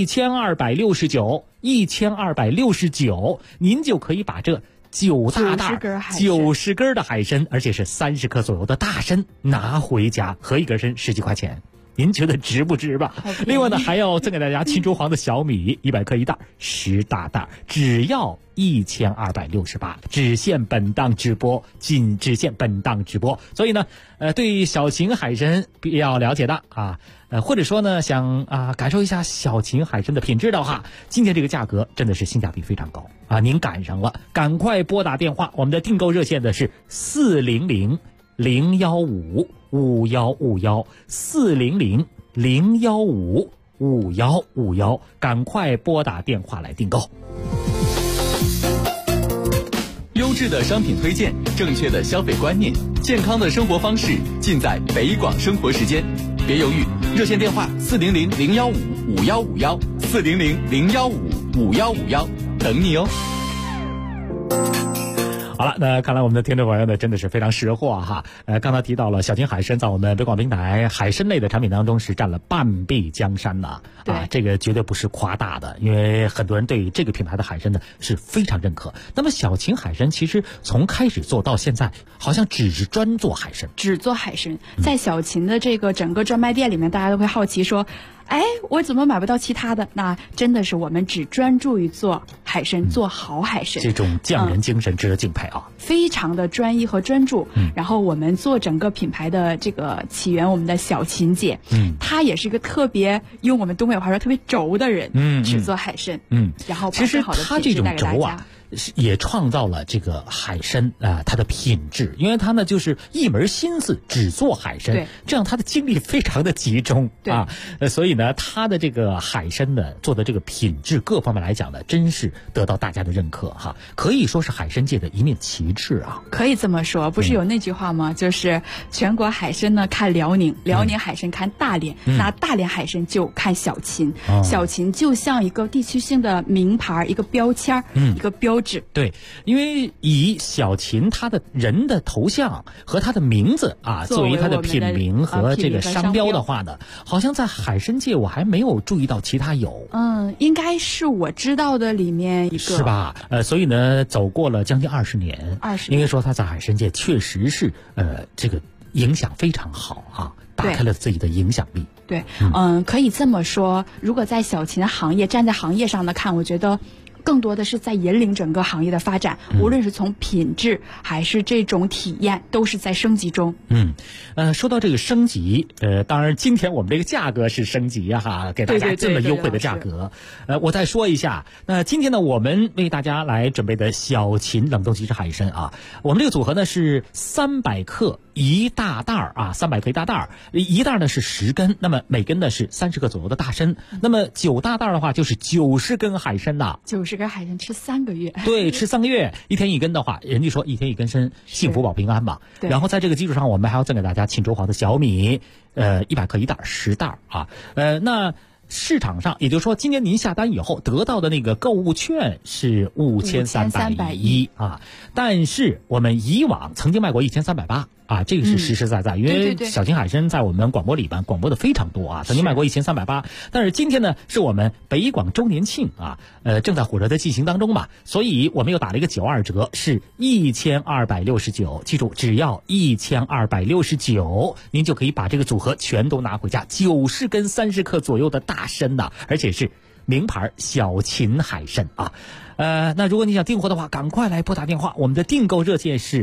，1269，您就可以把这9大袋90根的海参，而且是30克左右的大参拿回家，合1根参10几块钱。您觉得值不值吧？另外呢，还要赠给大家沁州黄的小米100克一袋，10大袋，只要1268，只限本档直播，只限本档直播。所以呢，对小秦海参比较了解的啊，或者说呢想感受一下小秦海参的品质的话，今天这个价格真的是性价比非常高啊！您赶上了，赶快拨打电话，我们的订购热线的是400-015-5151，400-015-5151，赶快拨打电话来订购。 优质的商品推荐，正确的消费观念，健康的生活方式，尽在北广生活时间。别犹豫，热线电话400-015-5151，400-015-5151，等你哦。 好了，那看来我们的听众朋友呢真的是非常识货哈。刚才提到了小秦海参在我们北广平台海参类的产品当中是占了半壁江山呐，这个绝对不是夸大的，因为很多人对这个品牌的海参呢是非常认可。那么小秦海参其实从开始做到现在，好像只是专做海参， 只做海参。在小秦的这个整个专卖店里面，大家都会好奇说，哎，我怎么买不到其他的？那真的是我们只专注于做海参，做好海参。 这种匠人精神值得敬佩啊！ 非常的专一和专注。然后我们做整个品牌的这个起源，我们的小秦姐，她也是一个特别用我们东北话说特别轴的人，只做海参，然后把最好的品质带给大家。 也创造了这个海参它的品质，因为它呢就是一门心思只做海参，这样它的精力非常的集中所以呢它的这个海参呢做的这个品质各方面来讲呢，真是得到大家的认可哈，可以说是海参界的一面旗帜啊。 可以这么说，不是有那句话吗？就是全国海参呢看辽宁，辽宁海参看大连，那大连海参就看小秦，小秦就像一个地区性的名牌，一个标签，一个标志。 对，因为以小秦他的人的头像和他的名字作为他的品名和这个商标的话呢，好像在海参界我还没有注意到其他有。 应该是我知道的里面一个， 是吧？所以呢，走过了将近20年，应该说他在海参界确实是这个影响非常好打开了自己的影响力。 对，可以这么说。如果在小秦行业站在行业上的看，我觉得更多的是在引领整个行业的发展，无论是从品质还是这种体验，都是在升级中。 说到这个升级，当然今天我们这个价格是升级给大家这么优惠的价格。我再说一下，那今天呢，我们为大家来准备的小秦冷冻即食海参我们这个组合呢是300克一大袋300克一大袋，一袋呢是10根，那么每根呢是30克左右的大参，那么9大袋的话就是90根海参 90根海参吃3个月， 对，吃3个月，1天1根的话，人家说1天1根参，幸福保平安嘛。然后在这个基础上，我们还要赠给大家庆州黄的小米，100克一袋10袋那市场上，也就是说今年您下单以后得到的那个购物券是5310但是我们以往曾经卖过1380这个是实实在在，因为小秦海参在我们广播里边广播的非常多曾经卖过1380，但是今天呢是我们北广周年庆正在火热的进行当中嘛，所以我们又打了一个92折，是1269，记住只要1269，您就可以把这个组合全都拿回家，90根30克左右的大参而且是名牌小秦海参那如果你想订货的话，赶快来拨打电话，我们的订购热线是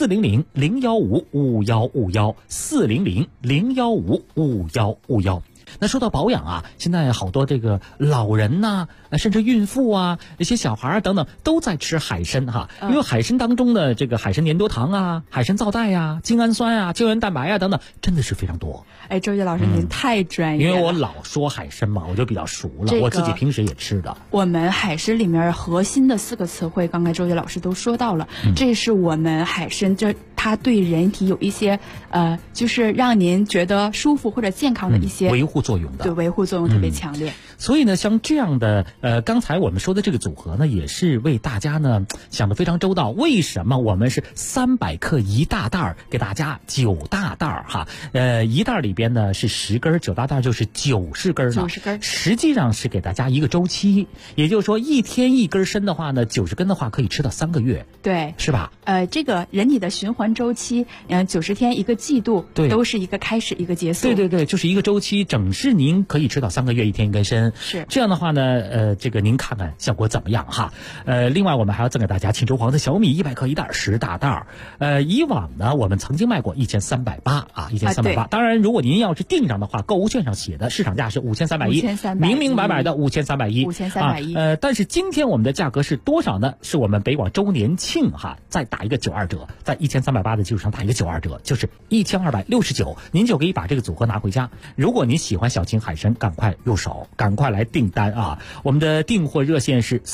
400-015-5151，400-015-5151。那说到保养现在好多这个老人甚至孕妇一些小孩等等都在吃海参因为海参当中的这个海参粘多糖海参皂苷精氨酸胶原蛋白等等真的是非常多。 周杰老师您太专业了， 因为我老说海参嘛，我就比较熟了，我自己平时也吃的。 我们海参里面核心的4个词汇，刚才周杰老师都说到了，这是我们海参它对人体有一些就是让您觉得舒服或者健康的一些维护作用的， 对，维护作用特别强烈。 所以呢，像这样的刚才我们说的这个组合呢，也是为大家呢想得非常周到。为什么我们是300克一大袋给大家9大袋一袋里边呢是10根，9大袋就是90根 90根， 实际上是给大家一个周期，也就是说1天1根参的话呢，90根的话可以吃到3个月， 对， 是吧？ 这个人体的循环周期，90天1个季度， 对， 都是一个开始一个结束， 对，就是一个周期，整是您可以吃到3个月1天1根参， 是这样的话呢，这个您看看效果怎么样另外我们还要赠给大家庆州黄的小米100克一袋10大袋以往呢我们曾经卖过1380，1380当然如果您要是订上的话，购物券上写的市场价是5310，明明白白的5310，但是今天我们的价格是多少呢？是我们北广周年庆再打一个92折，在1380的基础上打一个92折，就是1269，您就可以把这个组合拿回家。如果您喜欢小秦海参，赶快入手，赶快来订单我们的订货热线是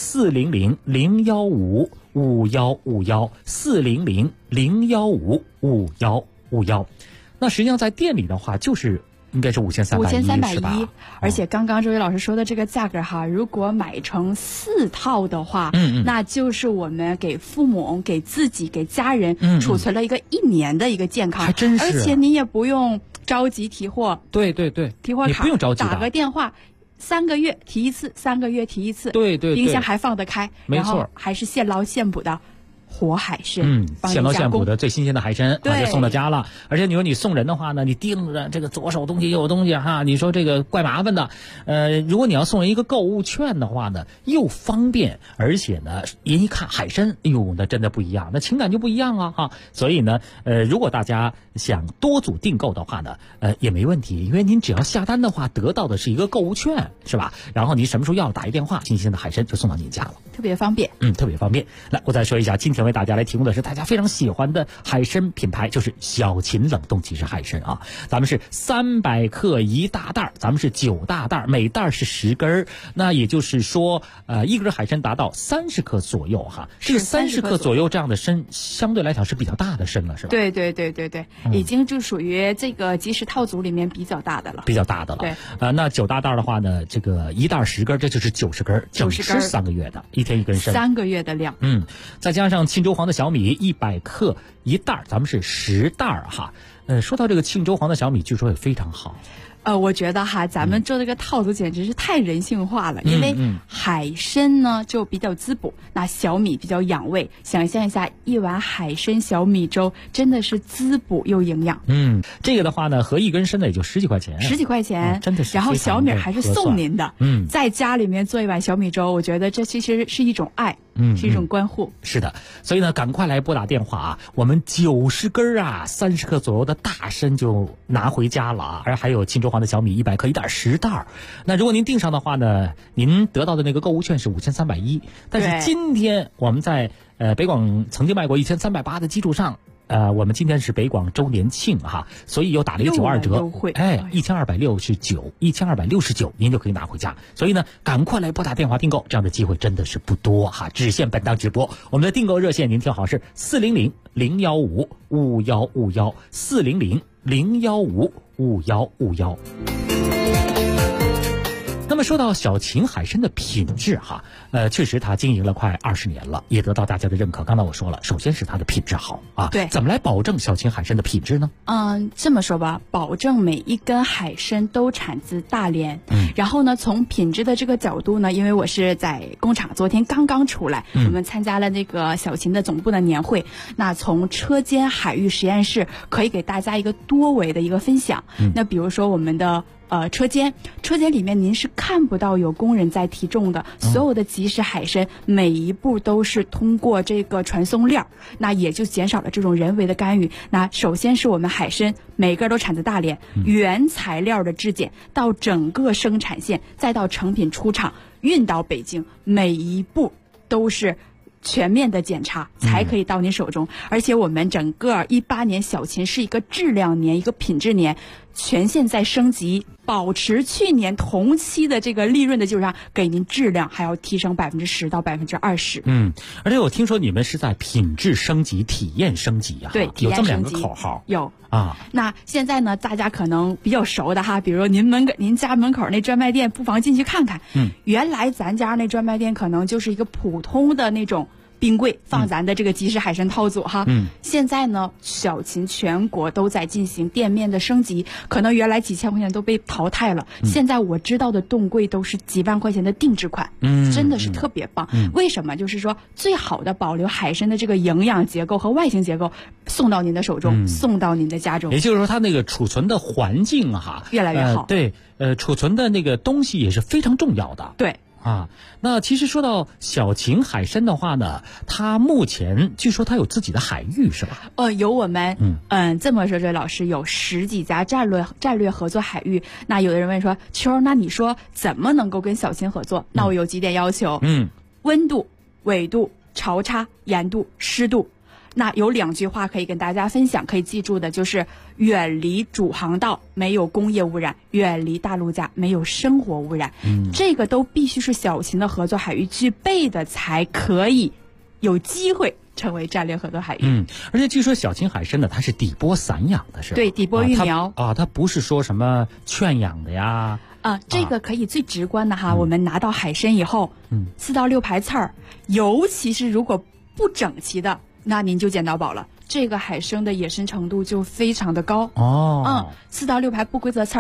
400-015-5151，400-015-5151。那实际上在店里的话，就是应该是5310，是吧？ 而且刚刚周伟老师说的这个价格如果买成4套的话，那就是我们给父母、给自己、给家人储存了一个1年的一个健康， 还真是。 而且您也不用着急提货， 对， 提货卡你不用着急的， 打个电话。3个月提一次，3个月提一次， 对， 冰箱还放得开， 没错， 然后还是现捞现补的。 活海参， 现捞现捕的最新鲜的海参就送到家了。而且你说你送人的话呢，你盯着这个左手东西右手东西哈，你说这个怪麻烦的。如果你要送人一个购物券的话呢，又方便，而且呢，人一看海参，哎呦，那真的不一样，那情感就不一样啊哈。所以呢，如果大家想多组订购的话呢，也没问题，因为您只要下单的话，得到的是一个购物券，是吧？然后你什么时候要打一电话，新鲜的海参就送到您家了， 特别方便。 特别方便。来，我再说一下，今天为大家来提供的是大家非常喜欢的海参品牌，就是小秦冷冻即食海参啊。咱们是300克一大袋，咱们是9大袋，每袋是10根，那也就是说，一根海参达到30克左右哈。这个30克左右这样的参，相对来讲是比较大的参了，是吧？ 对，已经就属于这个即食套组里面比较大的了。 比较大的了。 对， 那9大袋的话呢，这个一袋10根，这就是90根，整吃3个月的，一天一根参 ，3个月的量。 再加上庆州黄的小米100克一袋，咱们是10袋哈。说到这个庆州黄的小米，据说也非常好。 我觉得哈，咱们做这个套组简直是太人性化了，因为海参呢就比较滋补，那小米比较养胃。想象一下，一碗海参小米粥真的是滋补又营养。 这个的话呢，合一根参呢也就10几块钱 ，10几块钱， 真的是。 然后小米还是送您的。在家里面做一碗小米粥，我觉得这其实是一种爱。是一种关护。 是的，所以呢，赶快来拨打电话啊！我们90根啊，30克左右的大参就拿回家了啊！而还有庆州黄的小米100克一袋10袋。那如果您订上的话呢，您得到的那个购物券是5310。但是今天我们在北广曾经卖过1380的基础上。我们今天是北广周年庆哈，所以又打了一个92折，1269，1269您就可以拿回家。所以呢，赶快来拨打电话订购，这样的机会真的是不多哈，只限本档直播。我们的订购热线您听好是400-015-5151，400-015-5151。那么说到小秦海参的品质哈，确实它经营了快20年了，也得到大家的认可。刚才我说了，首先是它的品质好啊。 对， 怎么来保证小秦海参的品质呢？ 这么说吧，保证每一根海参都产自大连。然后呢，从品质的这个角度呢，因为我是在工厂，昨天刚刚出来，我们参加了那个小秦的总部的年会。那从车间海域实验室可以给大家一个多维的一个分享。那比如说我们的。车间里面您是看不到有工人在提重的，所有的即食海参每一步都是通过这个传送链，那也就减少了这种人为的干预。那首先是我们海参每个都产自大连，原材料的质检到整个生产线，再到成品出厂运到北京，每一步都是全面的检查才可以到您手中。而且我们整个18年小秦是一个质量年，一个品质年，全线在升级，保持去年同期的这个利润的基础上，给您质量还要提升10%到20%。 而且我听说你们是在品质升级、体验升级啊。 对，体验升级有这么2个口号。 有啊。 那现在呢，大家可能比较熟的哈，比如您家门口那专卖店，不妨进去看看。原来咱家那专卖店可能就是一个普通的那种冰柜放咱的这个即食海参套组哈。现在呢，小秦全国都在进行店面的升级，可能原来几千块钱都被淘汰了，现在我知道的冻柜都是几万块钱的定制款，真的是特别棒。为什么？就是说最好的保留海参的这个营养结构和外形结构，送到您的手中，送到您的家中。 也就是说，它那个储存的环境哈越来越好。 对，储存的那个东西也是非常重要的。 对。 那其实说到小秦海参的话呢，它目前据说它有自己的海域是吧？ 有我们这么说，这位老师有10几家战略合作海域。那有的人问说，秋，那你说怎么能够跟小秦合作？那我有几点要求。温度、纬度、潮差、盐度、湿度。那有2句话可以跟大家分享，可以记住的就是远离主航道，没有工业污染；远离大陆架，没有生活污染。这个都必须是小秦的合作海域具备的，才可以有机会成为战略合作海域。 而且据说小秦海参呢，它是底波散养的，是吧？ 对，底波育苗它不是说什么圈养的呀。 这个可以最直观的哈，我们拿到海参以后，4到6排刺儿，尤其是如果不整齐的，那您就捡到宝了。这个海参的野生程度就非常的高。4到6排不规则刺儿，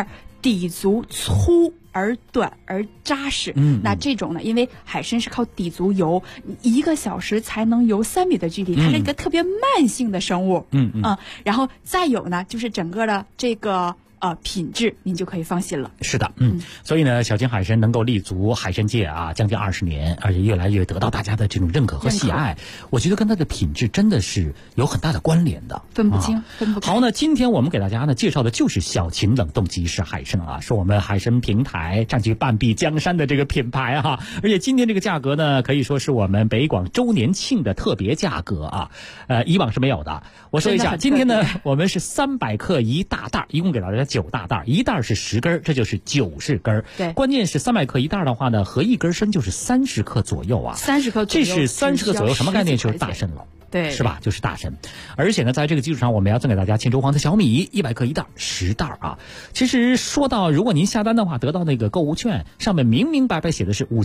底足粗而短而扎实。那这种呢，因为海参是靠底足游，1个小时才能游3米的距离，它是一个特别慢性的生物。然后再有呢，就是整个的这个品质，您就可以放心了。 是的，所以呢，小金海参能够立足海参界啊，将近20年，而且越来越得到大家的这种认可和喜爱。我觉得跟它的品质真的是有很大的关联的， 分不清，分不开。 好，那今天我们给大家呢介绍的就是小秦冷冻即食海参啊，是我们海参平台占据半壁江山的这个品牌哈。而且今天这个价格呢，可以说是我们北广周年庆的特别价格啊，以往是没有的。我说一下，今天呢，我们是300克1大袋，一共给大家9大袋，一袋是10根，这就是90根。 对， 关键是300克1袋的话呢，合1根参就是30克左右啊。 30克左右， 这是30克左右，什么概念？就是大参了。 对， 是吧？就是大参。而且呢，在这个基础上，我们要赠给大家青州黄的小米100克1袋，10袋啊。其实说到，如果您下单的话，得到那个购物券，上面明明白白写的是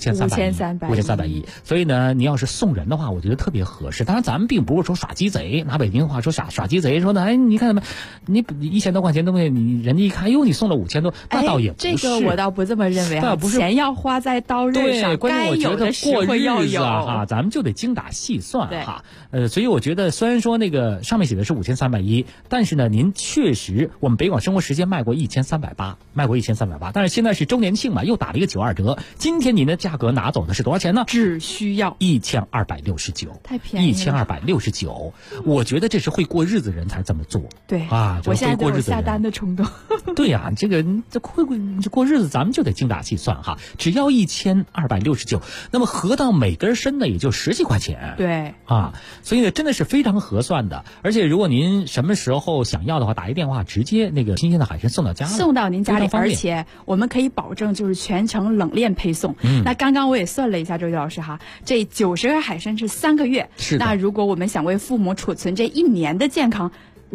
5310，所以呢，你要是送人的话，我觉得特别合适。当然，咱们并不是说耍鸡贼，拿北京话说耍鸡贼，说的哎，你看你1000多块钱东西，你人家一看，哟，你送了5000多，那倒也不是。 这个我倒不这么认为啊，钱要花在刀刃上， 关键我觉得过日子啊哈，咱们就得精打细算哈。所以我觉得，虽然说那个上面写的是5310，但是呢，您确实我们北广生活时间卖过1380，但是现在是周年庆嘛，又打了一个92折。今天您的价格拿走的是多少钱呢？ 只需要 1269， 太便宜了 ，1269。我觉得这是会过日子人才这么做。 对啊， 我现在都有下单的冲动。 对呀，这过日子咱们就得精打细算哈，只要1269，那么合到每根参呢也就10几块钱。 对啊。所以呢，真的是非常合算的。而且，如果您什么时候想要的话，打一电话，直接那个新鲜的海参送到家了， 送到您家里，而且我们可以保证就是全程冷链配送。那刚刚我也算了一下，周宇老师哈，这90根海参是3个月。 是的。 那如果我们想为父母储存这1年的健康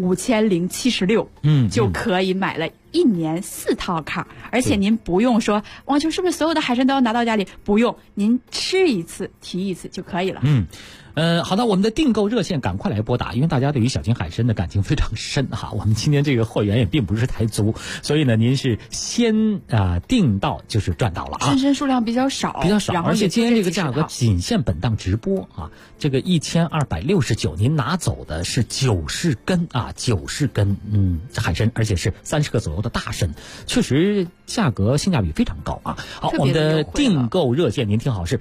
，5076，就可以买了1年4套卡，而且您不用说王秋是不是所有的海参都要拿到家里？不用，您吃一次提一次就可以了。 好的，我们的订购热线赶快来拨打，因为大家对于小金海参的感情非常深哈。我们今天这个货源也并不是太足，所以呢，您是先订到就是赚到了啊。 参参数量比较少， 而且今天这个价格仅限本档直播啊。这个1269，您拿走的是90根啊，90根海参，而且是30克左右的大参，确实价格性价比非常高啊。好，我们的订购热线您听好是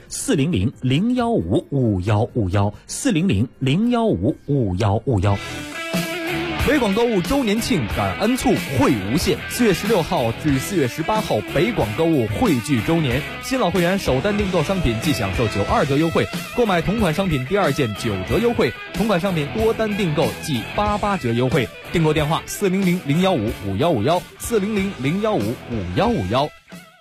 400-015-5151，400-015-5151。 北广购物周年庆感恩促惠无限，4月16号至4月18号，北广购物汇聚周年，新老会员首单订购商品即享受92折优惠，购买同款商品第2件9折优惠，同款商品多单订购即88折优惠。订购电话400-015-5151，400-015-5151。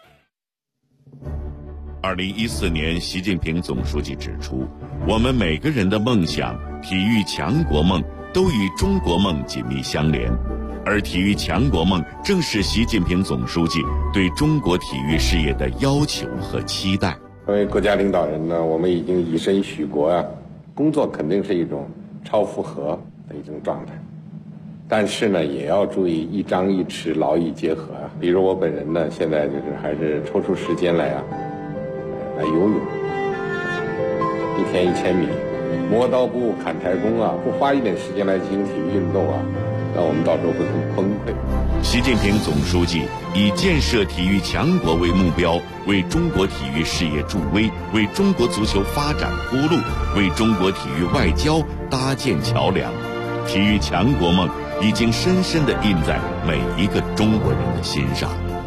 2014年，习近平总书记指出，我们每个人的梦想、体育强国梦都与中国梦紧密相连，而体育强国梦正是习近平总书记对中国体育事业的要求和期待。 作为国家领导人呢，我们已经以身许国啊，工作肯定是一种超负荷的一种状态，但是呢，也要注意一张一弛，劳逸结合啊。比如我本人呢，现在就是还是抽出时间来游泳，1天1000米，磨刀不误砍柴工啊，不花一点时间来进行体育运动啊，那我们到时候会很崩溃。 习近平总书记以建设体育强国为目标，为中国体育事业助威，为中国足球发展铺路，为中国体育外交搭建桥梁。体育强国梦已经深深地印在每一个中国人的心上。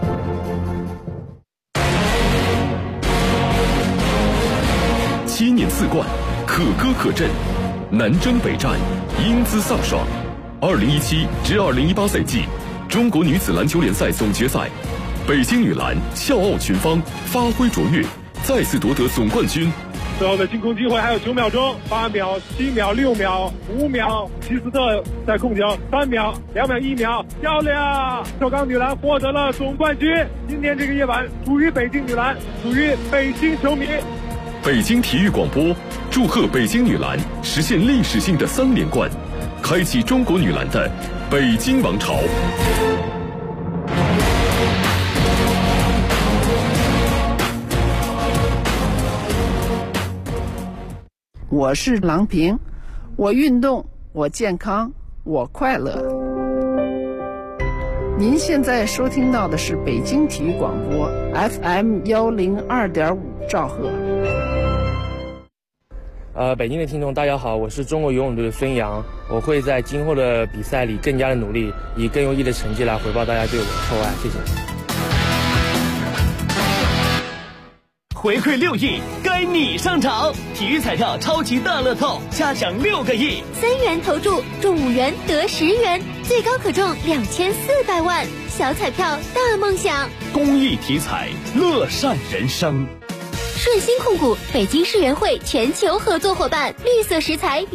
7年4冠，可歌可阵，南征北战，英姿飒爽。2017至2018赛季中国女子篮球联赛总决赛，北京女篮笑傲群芳，发挥卓越，再次夺得总冠军。 最后的进攻机会还有9秒钟，8秒、7秒、6秒、5秒，齐斯特在控球，3秒、2秒、1秒，漂亮！首钢女篮获得了总冠军。今天这个夜晚属于北京女篮，属于北京球迷。 北京体育广播祝贺北京女篮实现历史性的3连冠，开启中国女篮的北京王朝。 我是郎平，我运动，我健康，我快乐。您现在收听到的是北京体育广播 FM 102.5兆赫。 北京的听众大家好，我是中国游泳队的孙杨，我会在今后的比赛里更加的努力，以更优异的成绩来回报大家对我的厚爱，谢谢。 回馈6亿，该你上场！体育彩票超级大乐透，加奖6个亿 ，3元投注中5元得10元，最高可中2400万，小彩票大梦想。 公益体彩，乐善人生。 顺鑫控股北京世园会全球合作伙伴，绿色食材。